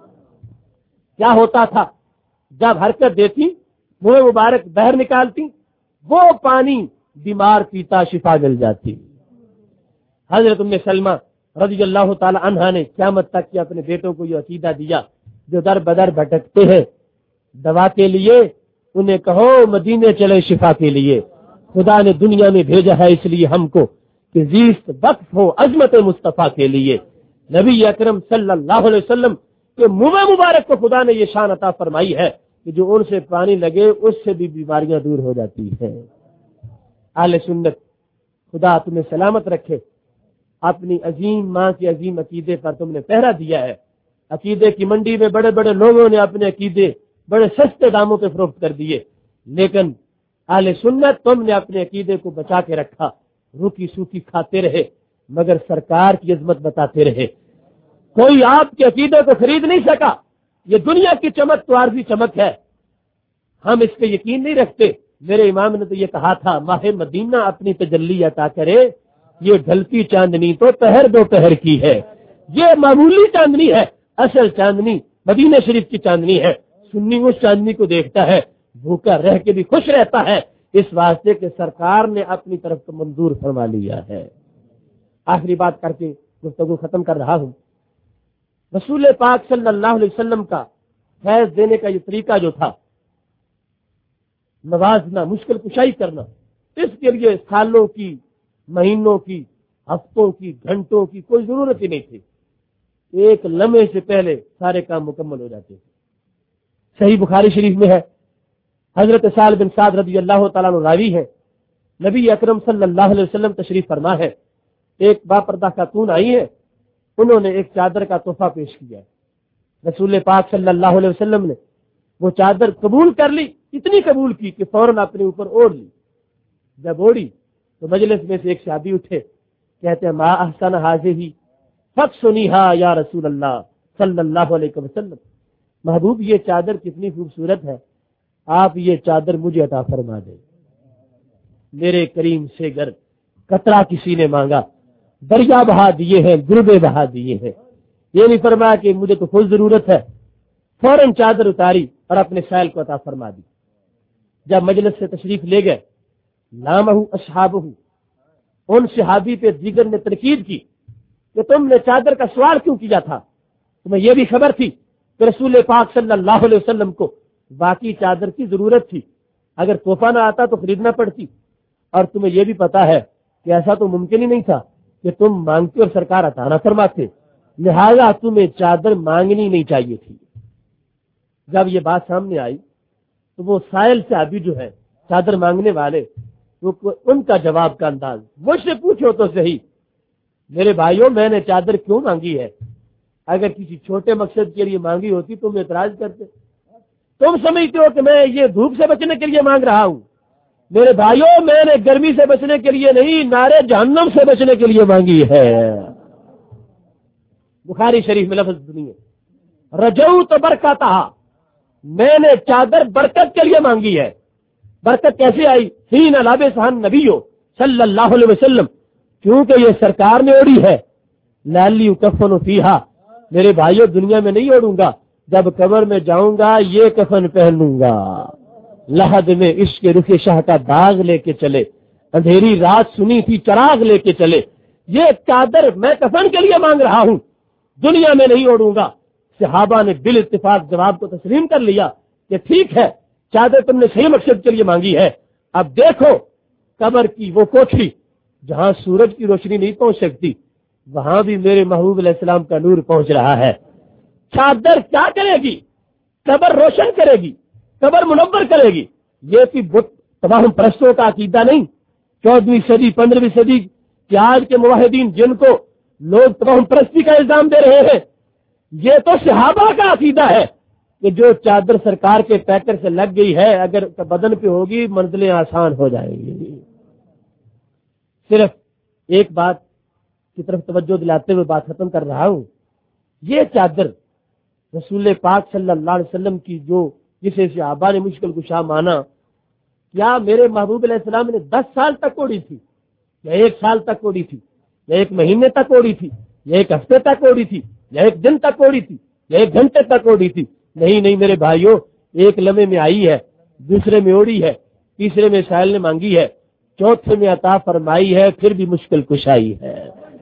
کیا ہوتا تھا؟ جب حرکت دیتی منہ مبارک بہر نکالتی، وہ پانی بیمار پیتا شفا مل جاتی۔ حضرت ام سلمہ رضی اللہ تعالی عنہا نے قیامت تک کے اپنے بیٹوں کو یہ عقیدہ دیا، جو در بدر بھٹکتے ہیں دوا کے لیے انہیں کہو مدینے چلے شفا کے لیے، خدا نے دنیا میں بھیجا ہے اس لیے ہم کو کہ زیست وقف ہو عظمت مصطفیٰ کے لیے۔ نبی اکرم صلی اللہ علیہ وسلم کے منہ مبارک کو خدا نے یہ شان عطا فرمائی ہے کہ جو ان سے پانی لگے اس سے بھی بیماریاں دور ہو جاتی ہیں۔ اہل سنت خدا تمہیں سلامت رکھے، اپنی عظیم ماں کے عظیم عقیدے پر تم نے پہرا دیا ہے۔ عقیدے کی منڈی میں بڑے بڑے لوگوں نے اپنے عقیدے بڑے سستے داموں پہ فروخت کر دیے، لیکن اہل سنت تم نے اپنے عقیدے کو بچا کے رکھا، روکی سوکھی کھاتے رہے مگر سرکار کی عظمت بتاتے رہے۔ کوئی آپ کے عقیدے کو خرید نہیں سکا، یہ دنیا کی چمک تو عارضی چمک ہے، ہم اس پہ یقین نہیں رکھتے۔ میرے امام نے تو یہ کہا تھا، ماہ مدینہ اپنی تجلی عطا کرے، یہ ڈھلتی چاندنی تو پہر دوپہر کی ہے۔ یہ معمولی چاندنی ہے، اصل چاندنی مدینہ شریف کی چاندنی ہے۔ سنی اس چاندنی کو دیکھتا ہے، بھوکا رہ کے بھی خوش رہتا ہے، اس واسطے کہ سرکار نے اپنی طرف تو منظور فرما لیا ہے۔ آخری بات کر کے گفتگو ختم کر رہا ہوں۔ رسول پاک صلی اللہ علیہ وسلم کا فیض دینے کا یہ طریقہ جو تھا، نوازنا، مشکل کشائی کرنا، اس کے لیے سالوں کی، مہینوں کی، ہفتوں کی، گھنٹوں کی کوئی ضرورت ہی نہیں تھی۔ ایک لمحے سے پہلے سارے کام مکمل ہو جاتے تھے۔ صحیح بخاری شریف میں ہے، حضرت سہل بن سعد رضی اللہ تعالیٰ عنہ راوی ہے، نبی اکرم صلی اللہ علیہ وسلم تشریف فرما ہے، ایک باپردہ خاتون آئی ہے، انہوں نے ایک چادر کا تحفہ پیش کیا ہے۔ رسول پاک صلی اللہ علیہ وسلم نے وہ چادر قبول کر لی، اتنی قبول کی کہ فوراً اپنے اوپر اوڑھ لی۔ جب اوڑھی تو مجلس میں سے ایک صحابی اٹھے، کہتے ہیں ما احسن ہذہ فاکسنیھا یا رسول اللہ صلی اللہ علیہ وسلم، محبوب یہ چادر کتنی خوبصورت ہے، آپ یہ چادر مجھے عطا فرما دیں۔ میرے کریم سے گر قطرہ کسی نے مانگا، دریا بہا دیے ہیں، گربے بہا دیے ہیں۔ یہ نہیں فرمایا کہ مجھے تو خود ضرورت ہے، فوراً چادر اتاری اور اپنے سائل کو عطا فرما دی۔ جب مجلس سے تشریف لے گئے، لامہ اصحابہ، ان صحابی پہ دیگر نے تنقید کی کہ تم نے چادر کا سوال کیوں کیا تھا، تمہیں یہ بھی خبر تھی کہ رسول پاک صلی اللہ علیہ وسلم کو باقی چادر کی ضرورت تھی، اگر تحفہ نہ آتا تو خریدنا پڑتی، اور تمہیں یہ بھی پتا ہے کہ ایسا تو ممکن ہی نہیں تھا کہ تم مانگتے اور سرکار عطا نہ فرماتے، لہذا تمہیں چادر مانگنی نہیں چاہیے تھی۔ جب یہ بات سامنے آئی تو وہ سائل صحابی جو ہے، چادر مانگنے والے، ان کا جواب کا انداز، مجھ سے پوچھو تو صحیح، میرے بھائیوں میں نے چادر کیوں مانگی ہے؟ اگر کسی چھوٹے مقصد کے لیے مانگی ہوتی تم اعتراض کرتے، تم سمجھتے ہو کہ میں یہ دھوپ سے بچنے کے لیے مانگ رہا ہوں۔ میرے بھائیوں میں نے گرمی سے بچنے کے لیے نہیں، نارے جہنم سے بچنے کے لیے مانگی ہے۔ بخاری شریف میں لفظ سنیے، رجوت برکتہ، میں نے چادر برکت کے لیے مانگی ہے۔ برکت کیسے آئی؟ حین لبسہ النبی صلی اللہ علیہ وسلم، کیونکہ یہ سرکار نے اوڑھی ہے۔ لالی کفن فیہا، میرے بھائیوں دنیا میں نہیں اوڑھوں گا، جب قبر میں جاؤں گا یہ کفن پہنوں گا۔ لحد میں عشق رخ شاہ کا داغ لے کے چلے، اندھیری رات سنی تھی چراغ لے کے چلے، یہ چادر میں کفن کے لیے مانگ رہا ہوں، دنیا میں نہیں اوڑھوں گا۔ صحابہ نے بال اتفاق جواب کو تسلیم کر لیا کہ ٹھیک ہے، چادر تم نے صحیح مقصد کے لیے مانگی ہے۔ اب دیکھو قبر کی وہ کوٹھی جہاں سورج کی روشنی نہیں پہنچ سکتی، وہاں بھی میرے محبوب علیہ السلام کا نور پہنچ رہا ہے۔ چادر کیا کرے گی؟ قبر روشن کرے گی، قبر منور کرے گی۔ یہ بھی بت تمام پرستوں کا عقیدہ نہیں۔ 14ویں صدی 15ویں صدی کے آج کے موحدین جن کو لوگ تمام پرستی کا الزام دے رہے ہیں، یہ تو صحابہ کا عقیدہ ہے کہ جو چادر سرکار کے پیکر سے لگ گئی ہے اگر بدن پہ ہوگی منزلیں آسان ہو جائیں گی۔ صرف ایک بات کی طرف توجہ دلاتے ہوئے بات ختم کر رہا ہوں، یہ چادر رسول پاک صلی اللہ علیہ وسلم کی جو جسے صحابہ نے مشکل کشا مانا، کیا میرے محبوب علیہ السلام نے 10 سال تک اوڑھی تھی، یا 1 سال تک اوڑھی تھی، یا 1 مہینے تک اوڑھی تھی، یا 1 ہفتے تک اوڑھی تھی، یا 1 دن تک اوڑھی تھی، یا 1 گھنٹے تک اوڑھی تھی؟ نہیں میرے بھائیوں، ایک لمحے میں آئی ہے، دوسرے میں اوڑھی ہے، تیسرے میں سائل نے مانگی ہے، چوتھے میں عطا فرمائی ہے، پھر بھی مشکل کشائی ہے۔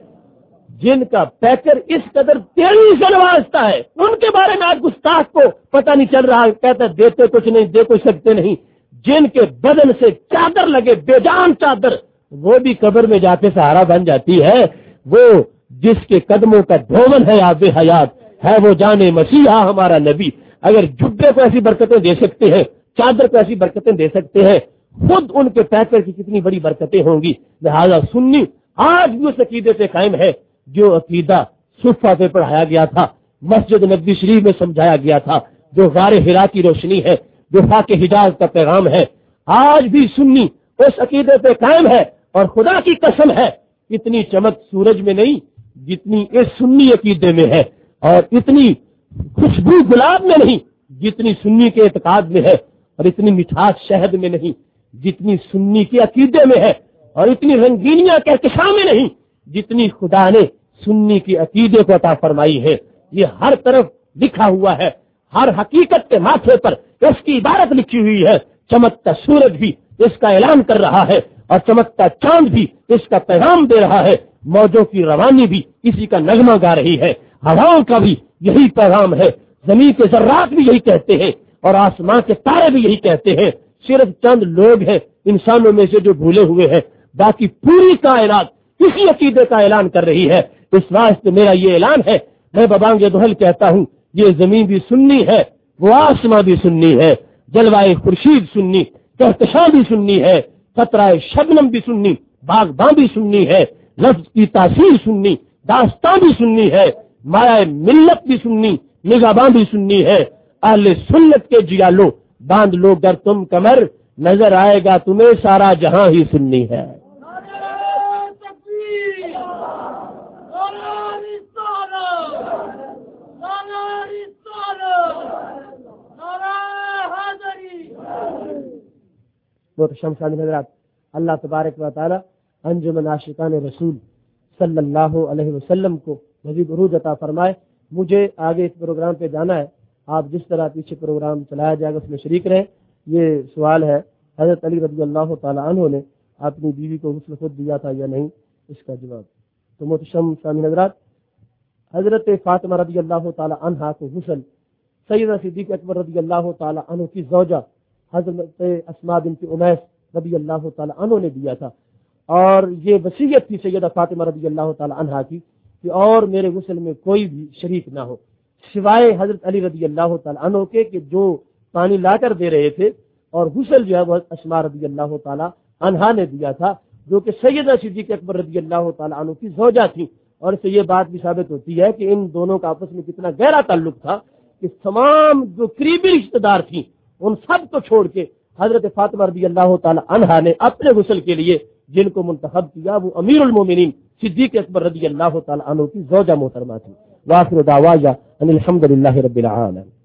جن کا پیکر اس قدر تیزی سے نوازتا ہے ان کے بارے میں آج گستاخ کو پتہ نہیں چل رہا، کہتا ہے دیتے کچھ نہیں، دے کچھ سکتے نہیں۔ جن کے بدن سے چادر لگے، بے جان چادر، وہ بھی قبر میں جا کے سہارا بن جاتی ہے۔ وہ جس کے قدموں کا دھومن ہے آب حیات ہے، وہ جانے مسیحا ہمارا نبی۔ اگر جبے کو ایسی برکتیں دے سکتے ہیں، چادر کو ایسی برکتیں دے سکتے ہیں، خود ان کے پیکر کی کتنی بڑی برکتیں ہوں گی۔ لہذا سنی آج بھی اس عقیدے سے قائم ہے جو عقیدہ صفہ پہ پڑھایا گیا تھا، مسجد نبوی شریف میں سمجھایا گیا تھا، جو غار حرا کی روشنی ہے، جو خاک حجاز کا پیغام ہے، آج بھی سنی اس عقیدے پہ قائم ہے۔ اور خدا کی قسم ہے اتنی چمک سورج میں نہیں جتنی اس سنی عقیدے میں ہے، اور اتنی خوشبو گلاب میں نہیں جتنی سنی کے اعتقاد میں ہے، اور اتنی مٹھاس شہد میں نہیں جتنی سنی کے عقیدے میں ہے، اور اتنی رنگینیاں کہکشاں میں نہیں جتنی خدا نے سنی کی عقیدے کو عطا فرمائی ہے۔ یہ ہر طرف لکھا ہوا ہے، ہر حقیقت کے ماتھے پر اس کی عبارت لکھی ہوئی ہے۔ چمکتا سورج بھی اس کا اعلان کر رہا ہے، اور چمکتا چاند بھی اس کا پیغام دے رہا ہے۔ موجوں کی روانی بھی اسی کا نغمہ گا رہی ہے، ہواؤں کا بھی یہی پیغام ہے، زمین کے ذرات بھی یہی کہتے ہیں، اور آسمان کے تارے بھی یہی کہتے ہیں۔ صرف چند لوگ ہیں انسانوں میں سے جو بھولے ہوئے ہیں، باقی پوری کائنات اسی عقیدے کا اعلان کر رہی ہے۔ اس واسطے میرا یہ اعلان ہے، میں ببانگ دہل کہتا ہوں، یہ زمین بھی سنی ہے، وہ آسمان بھی سنی ہے، جلوائے خورشید سنی، کہکشاں بھی سنی ہے، قطرہ شبنم بھی سنی، باغباں بھی سنی ہے، لفظ کی تاثیر سنی، داستان بھی سنی ہے، مایا ملت بھی سنی، نگہباں بھی سنی ہے۔ اہل سنت کے جیالو باندھ لو گر تم کمر، نظر آئے گا تمہیں سارا جہاں ہی سنی ہے۔ شمشان حضرات، اللہ تبارک و تعالی انجمن عاشقان رسول صلی اللہ علیہ وسلم کو مزید عروج عطا فرمائے۔ مجھے آگے اس پروگرام پہ جانا ہے، آپ جس طرح پیچھے پروگرام چلایا جائے گا اس میں شریک رہیں۔ یہ سوال ہے، حضرت علی رضی اللہ تعالی عنہ نے اپنی بیوی کو غسل خود دیا تھا یا نہیں؟ اس کا جواب تو محترم سامعین حضرات، حضرت فاطمہ رضی اللہ تعالی عنہا کو غسل سیدنا صدیق اکبر رضی اللہ تعالی عنہ کی زوجہ حضرت اسماء بنت امیس رضی اللہ تعالی عنہ نے دیا تھا، اور یہ وصیت تھی سیدہ فاطمہ رضی اللہ تعالی عنہا کی کہ اور میرے غسل میں کوئی بھی شریک نہ ہو سوائے حضرت علی رضی اللہ تعالی عنہ کے، کہ جو پانی لا کر دے رہے تھے، اور غسل جو ہے وہ اسماء رضی اللہ تعالی عنہا نے دیا تھا، جو کہ سیدہ صدیق اکبر رضی اللہ تعالی عنہ کی زوجہ تھی۔ اور اس سے یہ بات بھی ثابت ہوتی ہے کہ ان دونوں کا آپس میں کتنا گہرا تعلق تھا کہ تمام جو قریبی رشتہ دار تھیں ان سب کو چھوڑ کے حضرت فاطمہ رضی اللہ تعالی عنہا نے اپنے غسل کے لیے جن کو منتخب کیا وہ امیر المومنین صدیق اکبر رضی اللہ تعالی عنہ کی زوجہ محترمہ تھی۔ وآخر دعوانا ان الحمد للہ رب العالمین۔